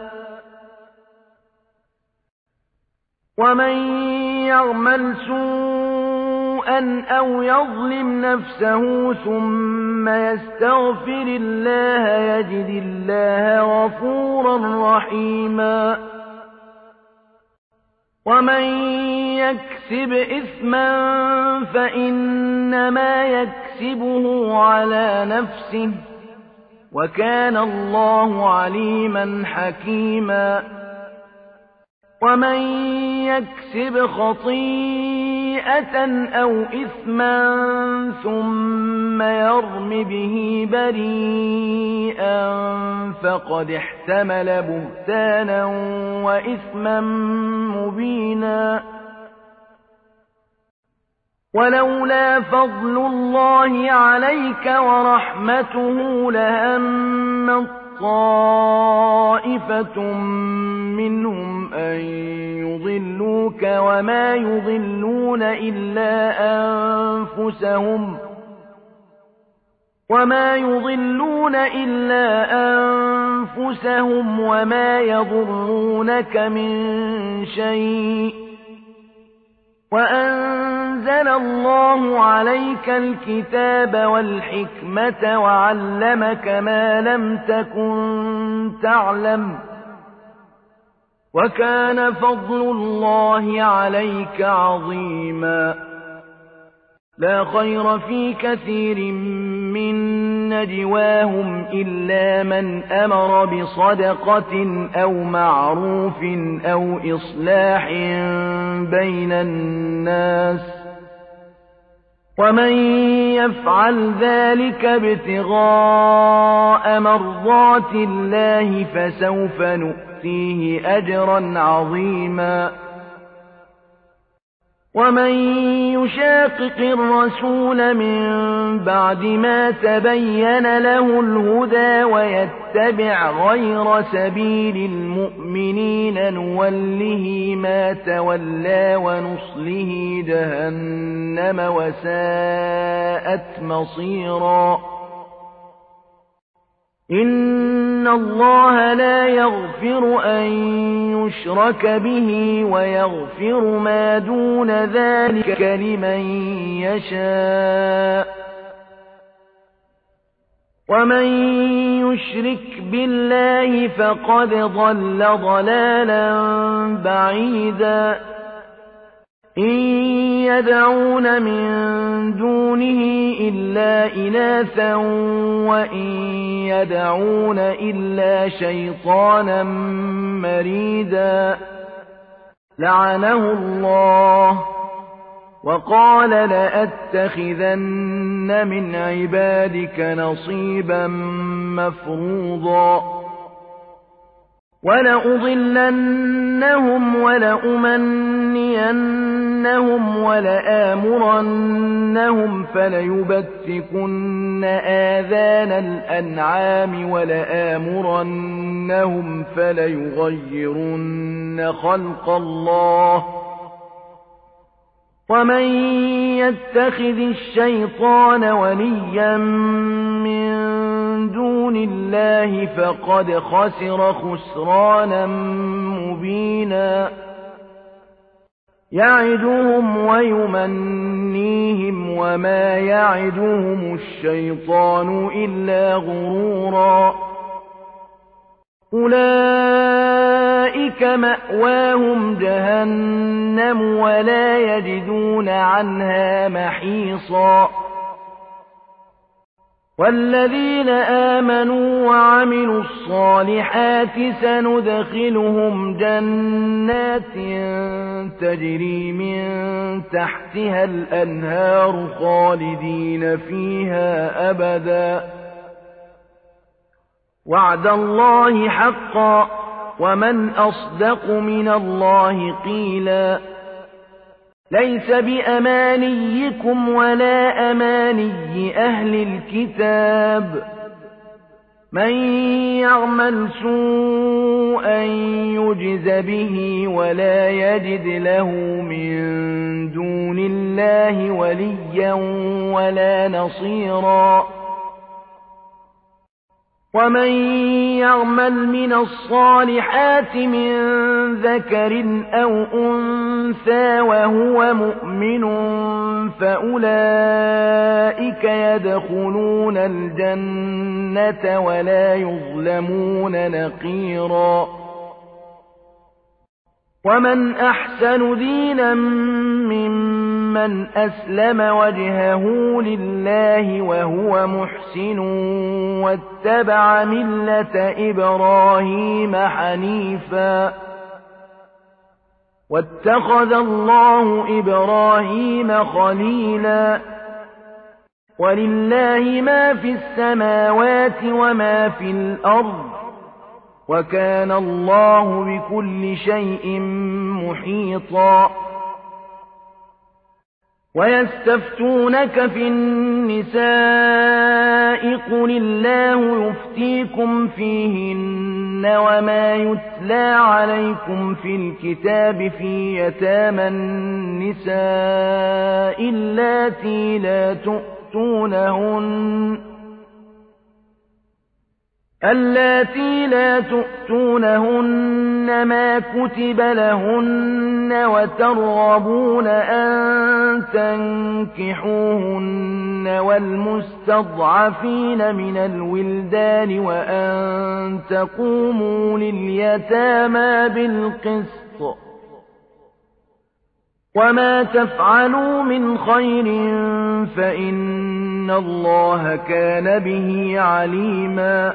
وَمَن يَعْمَلْ سُوءًا أَوْ يَظْلِمْ نَفْسَهُ ثُمَّ يَسْتَغْفِرِ اللَّهَ يَجِدِ اللَّهَ غَفُورًا رَّحِيمًا وَمَن يَكْسِبْ إِثْمًا فَإِنَّمَا يَكْسِبُهُ عَلَىٰ نَفْسِهِ ۚ وَكَانَ اللَّهُ عَلِيمًا حَكِيمًا وَمَن يَكْسِبْ خَطِيئَةً أَوْ إِثْمًا ثُمَّ يَرْمِ بِهِ بَرِيئًا فَقَدِ احْتَمَلَ بُهْتَانًا وَإِثْمًا مُّبِينًا وَلَوْلَا فَضْلُ اللَّهِ عَلَيْكَ وَرَحْمَتُهُ لَهَمَّت طَّائِفَةٌ مِّنْهُمْ أَن يُضِلُّوكَ وَمَا يُضِلُّونَ إِلَّا أَنفُسَهُمْ وَمَا يَضُرُّونَكَ مِن شَيْءٍ ۚ وَأَنزَلَ اللَّهُ عَلَيْكَ الْكِتَابَ وَالْحِكْمَةَ وَعَلَّمَكَ مَا لَمْ تَكُن تَعْلَمُ ۚ وَكَانَ فَضْلُ اللَّهِ عَلَيْكَ عَظِيمًا لَا خَيْرَ فِي كَثِيرٍ مِّن نَّجْوَاهُمْ إِلَّا مَنْ أَمَرَ بِصَدَقَةٍ أَوْ مَعْرُوفٍ أَوْ إِصْلَاحٍ بَيْنَ النَّاسِ ۚ وَمَن يَفْعَلْ ذَٰلِكَ ابْتِغَاءَ مَرْضَاتِ اللَّهِ فَسَوْفَ نُؤْتِيهِ أَجْرًا عَظِيمًا ومن يشاقق الرسول من بعد ما تبين له الهدى ويتبع غير سبيل المؤمنين نوله ما تولى ونصله جهنم وساءت مصيرا إن الله لا يغفر أن يشرك به ويغفر ما دون ذلك لمن يشاء ومن يشرك بالله فقد ضل ضلالا بعيدا إن يدعون من دونه إلا إناثا وإن يدعون إلا شيطانا مريدا لعنه الله وقال لأتخذن من عبادك نصيبا مفروضا ولأضلنهم ولأمنينهم ولآمرنهم فليبتكن آذان الأنعام ولآمرنهم فليغيرن خلق الله ومن يتخذ الشيطان وليا من دون الله فقد خسر خسرانا مبينا يعدهم ويمنيهم وما يعدهم الشيطان إلا غرورا أولئك مأواهم جهنم ولا يجدون عنها محيصا والذين آمنوا وعملوا الصالحات سندخلهم جنات تجري من تحتها الأنهار خالدين فيها أبدا وعد الله حقا ومن أصدق من الله قيلا ليس بأمانيكم ولا أماني أهل الكتاب من يعمل سوءا يجز به ولا يجد له من دون الله وليا ولا نصيرا ومن يعمل من الصالحات من ذكر أو أنثى وهو مؤمن فأولئك يدخلون الجنة ولا يظلمون نقيرا ومن أحسن دينا ممن أسلم وجهه لله وهو محسن واتبع ملة إبراهيم حنيفا واتخذ الله إبراهيم خليلا ولله ما في السماوات وما في الأرض وكان الله بكل شيء محيطا ويستفتونك في النساء قل الله يفتيكم فيهن وما يتلى عليكم في الكتاب في يتامى النساء اللاتي لا تؤتونهن ما كتب لهن وترغبون أن تنكحوهن والمستضعفين من الولدان وأن تقوموا لليتامى بالقسط وما تفعلوا من خير فإن الله كان به عليما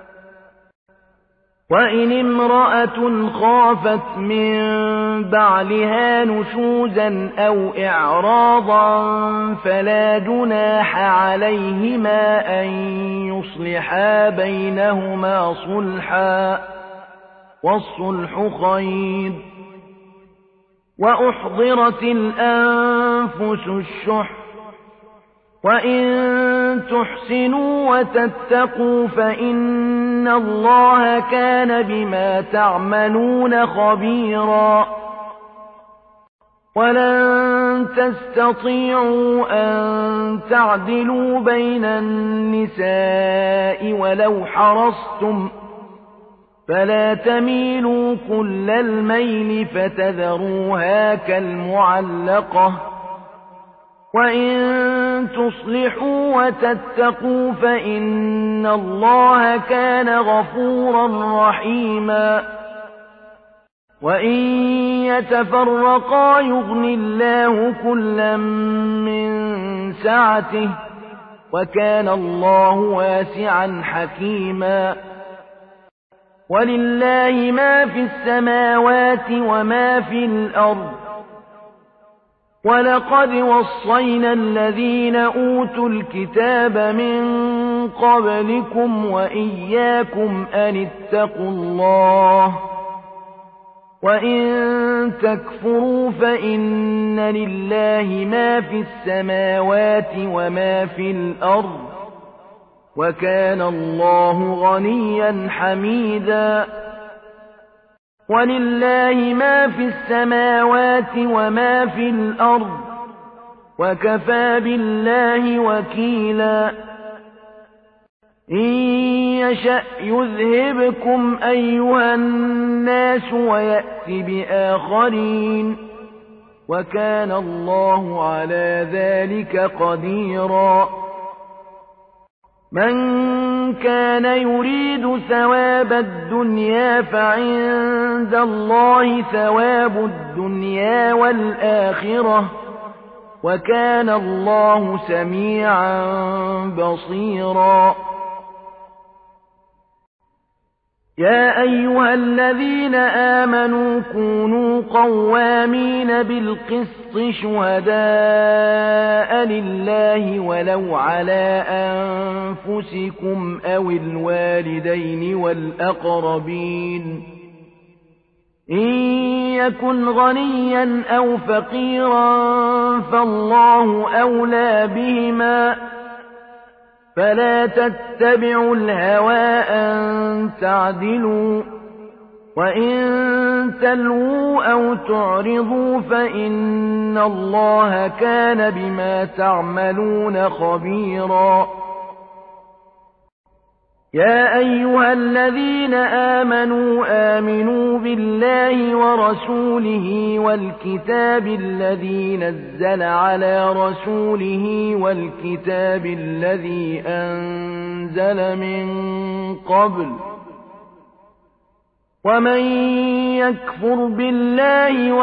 وإن امرأة خافت من بعلها نشوزا أو إعراضا فلا جناح عليهما أن يصلحا بينهما صلحا والصلح خير وأحضرت الأنفس الشح وإن تحسنوا وتتقوا فإن الله كان بما تعملون خبيرا ولن تستطيعوا أن تعدلوا بين النساء ولو حرصتم فلا تميلوا كل الميل فتذروها كالمعلقة وإن تصلحوا وتتقوا فإن الله كان غفورا رحيما وإن يتفرقا يغن الله كلا من سعته وكان الله واسعا حكيما ولله ما في السماوات وما في الأرض ولقد وصينا الذين أوتوا الكتاب من قبلكم وإياكم أن اتقوا الله وإن تكفروا فإن لله ما في السماوات وما في الأرض وكان الله غنيا حميدا ولله ما في السماوات وما في الأرض وكفى بالله وكيلا إن يشأ يذهبكم أيها الناس ويأت بآخرين وكان الله على ذلك قديرا من كان يريد ثواب الدنيا فعند الله ثواب الدنيا والآخرة وكان الله سميعا بصيرا يا أيها الذين آمنوا كونوا قوامين بالقسط شهداء لله ولو على أنفسكم أو الوالدين والأقربين إن يكن غنيا أو فقيرا فالله أولى بهما فلا تتبعوا الهوى أن تعدلوا وإن تلووا أو تعرضوا فإن الله كان بما تعملون خبيرا يا أيها الذين آمنوا بالله ورسوله والكتاب الذي نزل على رسوله والكتاب الذي أنزل من قبل ومن يكفر بالله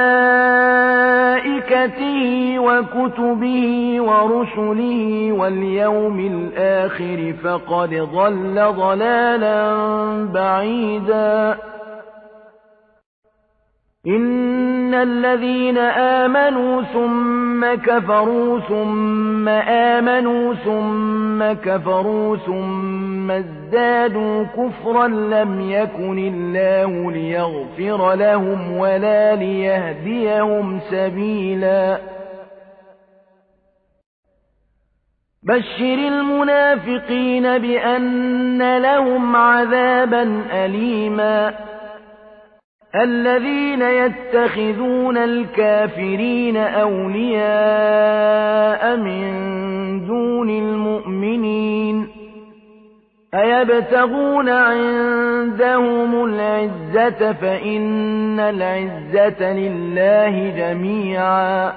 وملائكته وكتبه ورسله واليوم الآخر فقد ضل ضلالا بعيدا إن الذين آمنوا ثم كفروا ثم آمنوا ثم كفروا ثم ازدادوا كفرا لم يكن الله ليغفر لهم ولا ليهديهم سبيلا بشر المنافقين بأن لهم عذابا أليما الذين يتخذون الكافرين أولياء من دون المؤمنين أيبتغون عندهم العزة فإن العزة لله جميعا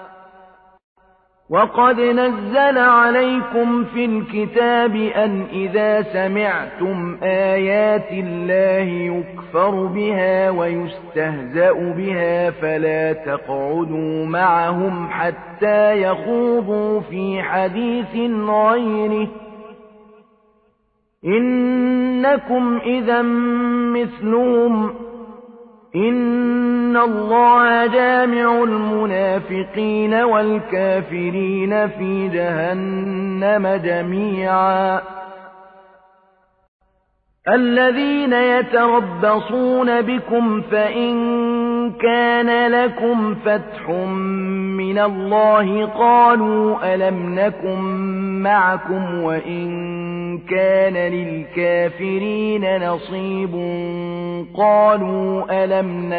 وقد نزل عليكم في الكتاب أن إذا سمعتم آيات الله يكفر بها ويستهزأ بها فلا تقعدوا معهم حتى يخوضوا في حديث غيره إنكم إذا مثلهم إن الله جامع المنافقين والكافرين في جهنم جميعا الذين يتربصون بكم فإن كان لكم فتح من الله قالوا ألم نكن معكم وإن كان للكافرين نصيب قالوا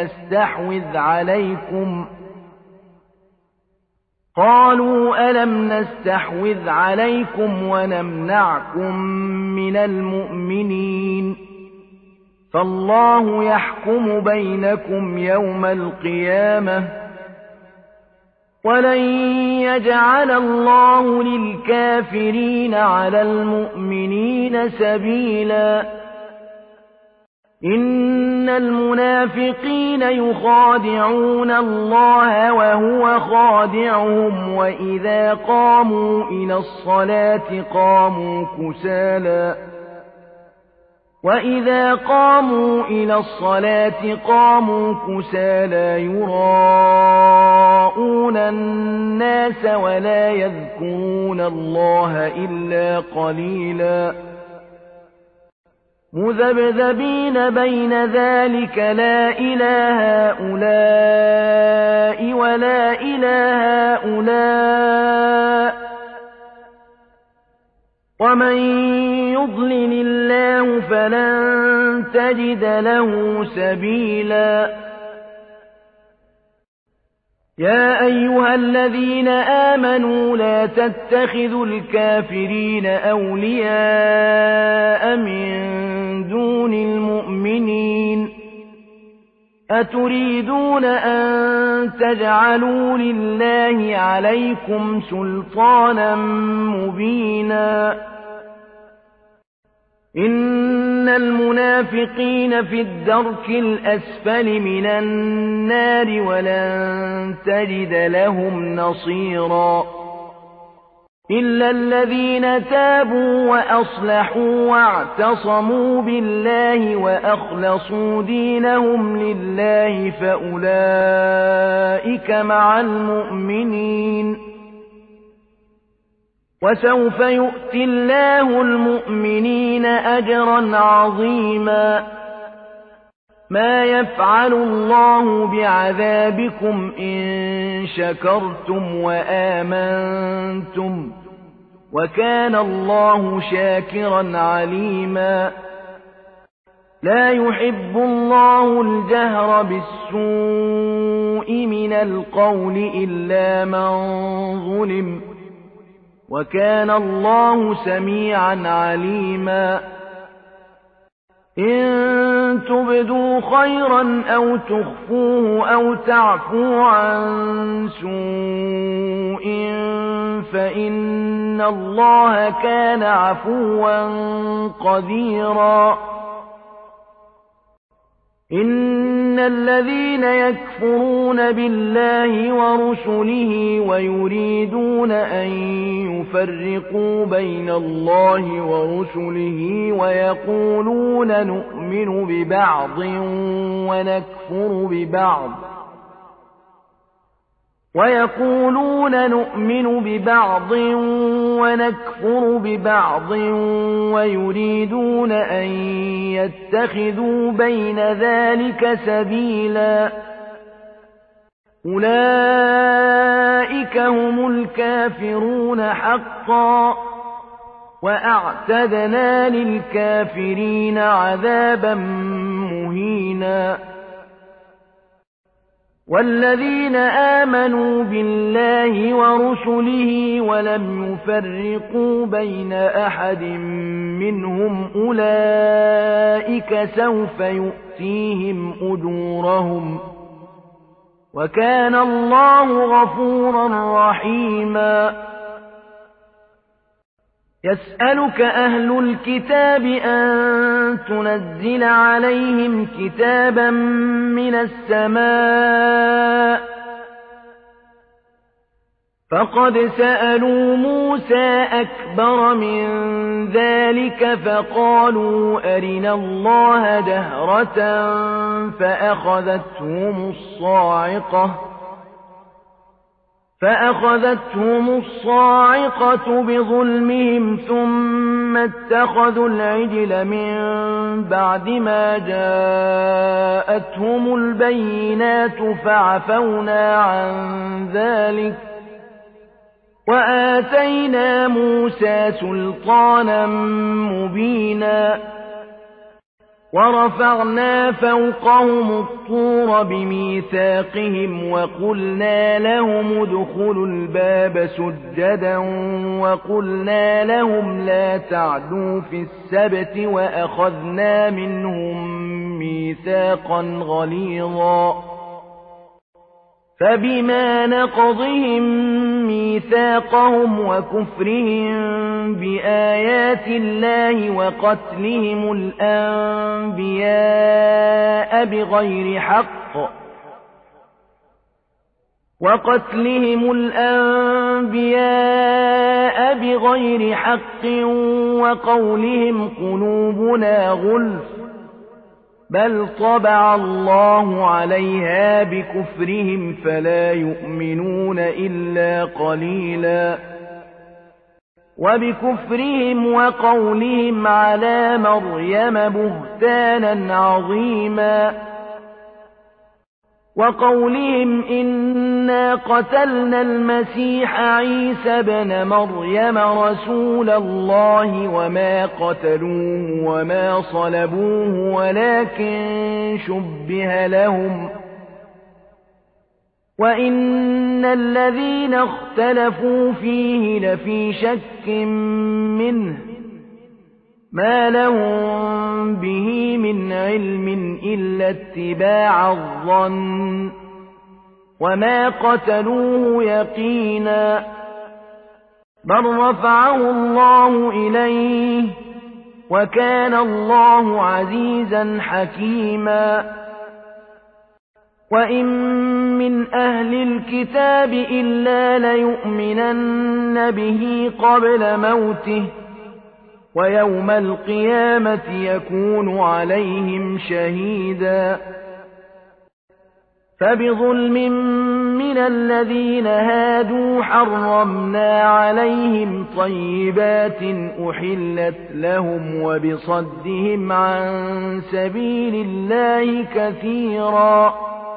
ألم نستحوذ عليكم ونمنعكم من المؤمنين فالله يحكم بينكم يوم القيامة ولن يجعل الله للكافرين على المؤمنين سبيلا إن المنافقين يخادعون الله وهو خادعهم وإذا قاموا إلى الصلاة قاموا كسالى يراءون الناس ولا يذكرون الله إلا قليلا مذبذبين بين ذلك لا إله هؤلاء ولا إله هؤلاء ومن يضلل الله فلن تجد له سبيلا يا أيها الذين آمنوا لا تتخذوا الكافرين أولياء من دون المؤمنين أتريدون أن تجعلوا لله عليكم سلطانا مبينا إن المنافقين في الدرك الأسفل من النار ولن تجد لهم نصيرا إلا الذين تابوا وأصلحوا واعتصموا بالله وأخلصوا دينهم لله فأولئك مع المؤمنين وسوف يؤتي الله المؤمنين أجرا عظيما ما يفعل الله بعذابكم إن شكرتم وآمنتم وكان الله شاكرا عليما لا يحب الله الجهر بالسوء من القول إلا من ظلم وكان الله سميعا عليما إن تبدوا خيرا أو تخفوه أو تعفوا عن سوء فإن الله كان عفوا قديرا إن الذين يكفرون بالله ورسله ويريدون أن يفرقوا بين الله ونؤمن ببعض ونكفر ببعض ويريدون أن يتخذوا بين ذلك سبيلا أولئك هم الكافرون حقا وأعتدنا للكافرين عذابا مهينا والذين آمنوا بالله ورسله ولم يفرقوا بين أحد منهم أولئك سوف يؤتيهم أجورهم وكان الله غفورا رحيما يسألك أهل الكتاب أن تنزل عليهم كتابا من السماء فقد سألوا موسى أكبر من ذلك فقالوا أرنا الله جهرة فأخذتهم الصاعقة فأخذتهم الصاعقة بظلمهم ثم اتخذوا العجل من بعد ما جاءتهم البينات فعفونا عن ذلك وآتينا موسى سلطانا مبينا ورفعنا فوقهم الطور بميثاقهم وقلنا لهم ادخلوا الباب سجدا وقلنا لهم لا تعدوا في السبت وأخذنا منهم ميثاقا غليظا فبما نقضهم ميثاقهم وكفرهم بآيات الله وقتلهم الأنبياء بغير حق وقولهم قلوبنا غلف بل طبع الله عليها بكفرهم فلا يؤمنون إلا قليلا وبكفرهم وقولهم على مريم بهتانا عظيما وقولهم إنا قتلنا المسيح عيسى بن مريم رسول الله وما قتلوه وما صلبوه ولكن شبه لهم وإن الذين اختلفوا فيه لفي شك منه ما لهم به من علم إلا اتباع الظن وما قتلوه يقينا بل رفعه الله إليه وكان الله عزيزا حكيما وإن من أهل الكتاب إلا ليؤمنن به قبل موته ويوم القيامة يكون عليهم شهيدا فبظلم من الذين هادوا حرمنا عليهم طيبات أحلت لهم وبصدهم عن سبيل الله كثيرا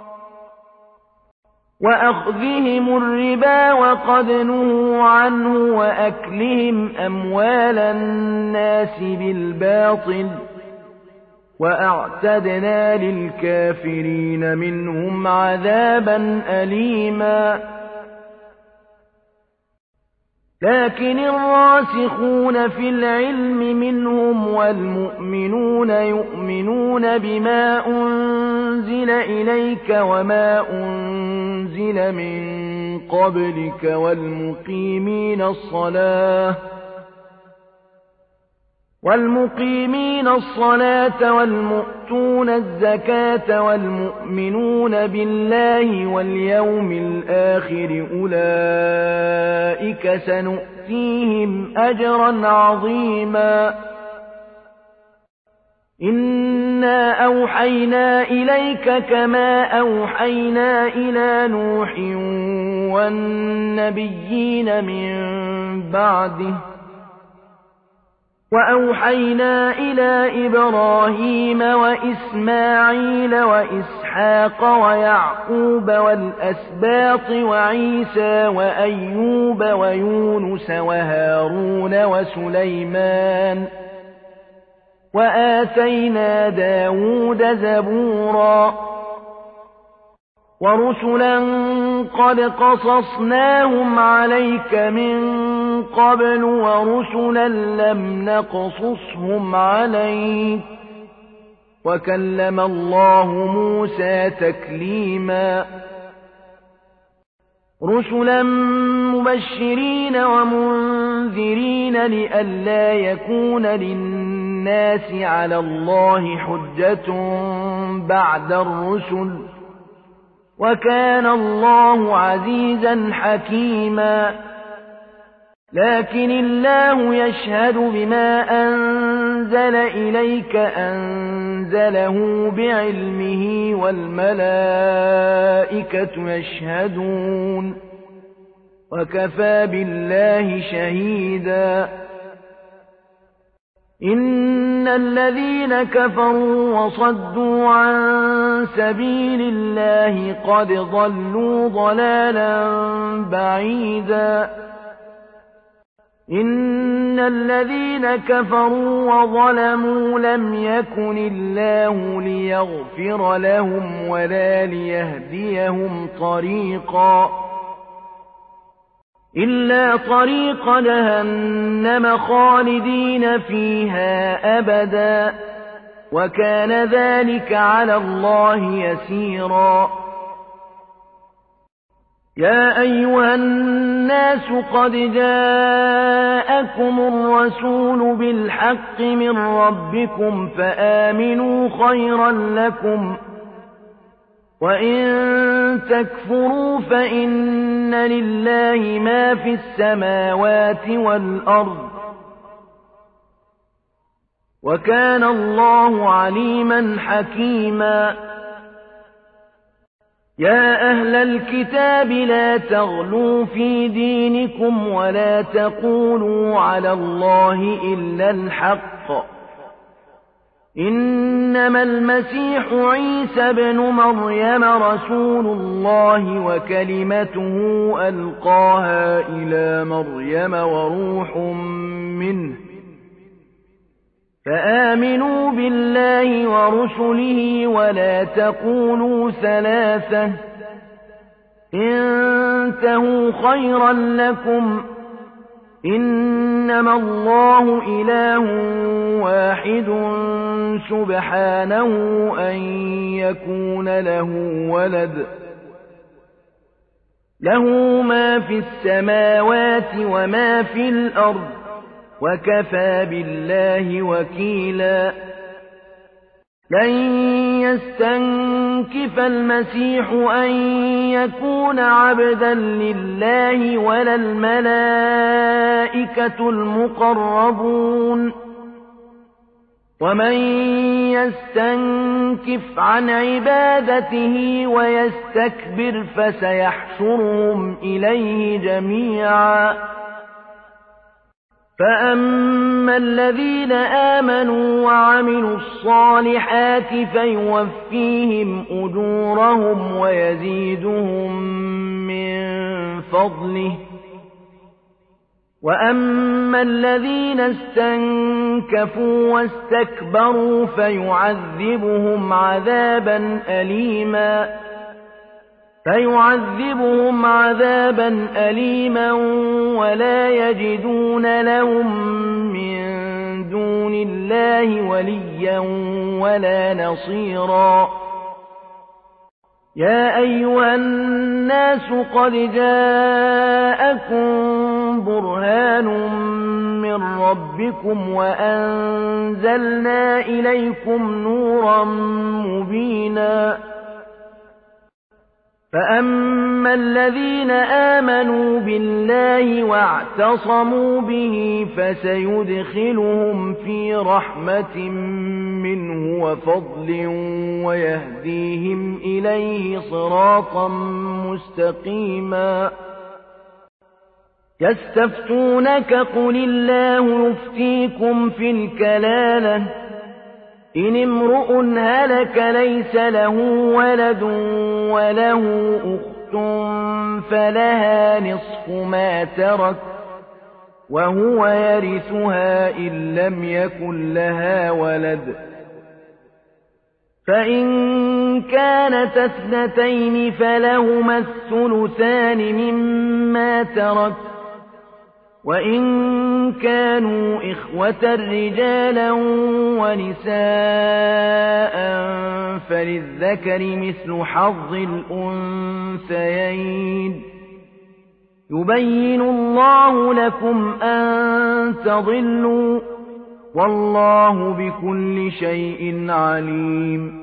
وأخذهم الربا وقد نهوا عنه وأكلهم أموال الناس بالباطل وأعتدنا للكافرين منهم عذابا أليما لكن الراسخون في العلم منهم والمؤمنون يؤمنون بما أنزل إليك وما أنزل من قبلك والمقيمين الصلاة والمؤتون الزكاة والمؤمنون بالله واليوم الآخر أولئك سنؤتيهم أجرا عظيما إنا أوحينا إليك كما أوحينا إلى نوح والنبيين من بعده وأوحينا إلى إبراهيم وإسماعيل وإسحاق ويعقوب والأسباط وعيسى وأيوب ويونس وهارون وسليمان وآتينا داود زبورا ورسلا قد قصصناهم عليك من قبل ورسلا لم نقصصهم عليك وكلم الله موسى تكليما رسلا مبشرين ومنذرين لئلا يكون للناس على الله حجة بعد الرسل وكان الله عزيزا حكيما لكن الله يشهد بما أنزل إليك أنزله بعلمه والملائكة يشهدون وكفى بالله شهيدا إن الذين كفروا وصدوا عن سبيل الله قد ضلوا ضلالا بعيدا إن الذين كفروا وظلموا لم يكن الله ليغفر لهم ولا ليهديهم طريقا إلا طريق جهنم خالدين فيها أبدا وكان ذلك على الله يسيرا يا أيها الناس قد جاءكم الرسول بالحق من ربكم فآمنوا خيرا لكم وإن تكفروا فإن لله ما في السماوات والأرض وكان الله عليما حكيما يا أهل الكتاب لا تغلوا في دينكم ولا تقولوا على الله إلا الحق إنما المسيح عيسى بن مريم رسول الله وكلمته ألقاها إلى مريم وروح منه فآمنوا بالله ورسله ولا تقولوا ثلاثة انتهوا خيرا لكم إنما الله إله واحد سبحانه أن يكون له ولد له ما في السماوات وما في الأرض وكفى بالله وكيلا لن يستنكف المسيح أن يكون عبدا لله ولا الملائكة المقربون ومن يستنكف عن عبادته ويستكبر فسيحشرهم إليه جميعا فأما الذين آمنوا وعملوا الصالحات فيوفيهم أجورهم ويزيدهم من فضله وأما الذين استنكفوا واستكبروا فيعذبهم عذابا أليما ولا يجدون لهم من دون الله وليا ولا نصيرا يا أيها الناس قد جاءكم برهان من ربكم وأنزلنا إليكم نورا مبينا فأما الذين آمنوا بالله واعتصموا به فسيدخلهم في رحمة منه وفضل ويهديهم إليه صراطا مستقيما يستفتونك قل الله يفتيكم في الكلالة إن امرؤ هلك ليس له ولد وله أخت فلها نصف ما ترك وهو يرثها إن لم يكن لها ولد فإن كانت اثنتين فلهما الثلثان مما ترك وإن كانوا إخوة رجالا ونساء فللذكر مثل حظ الأنثيين يبين الله لكم أن تضلوا والله بكل شيء عليم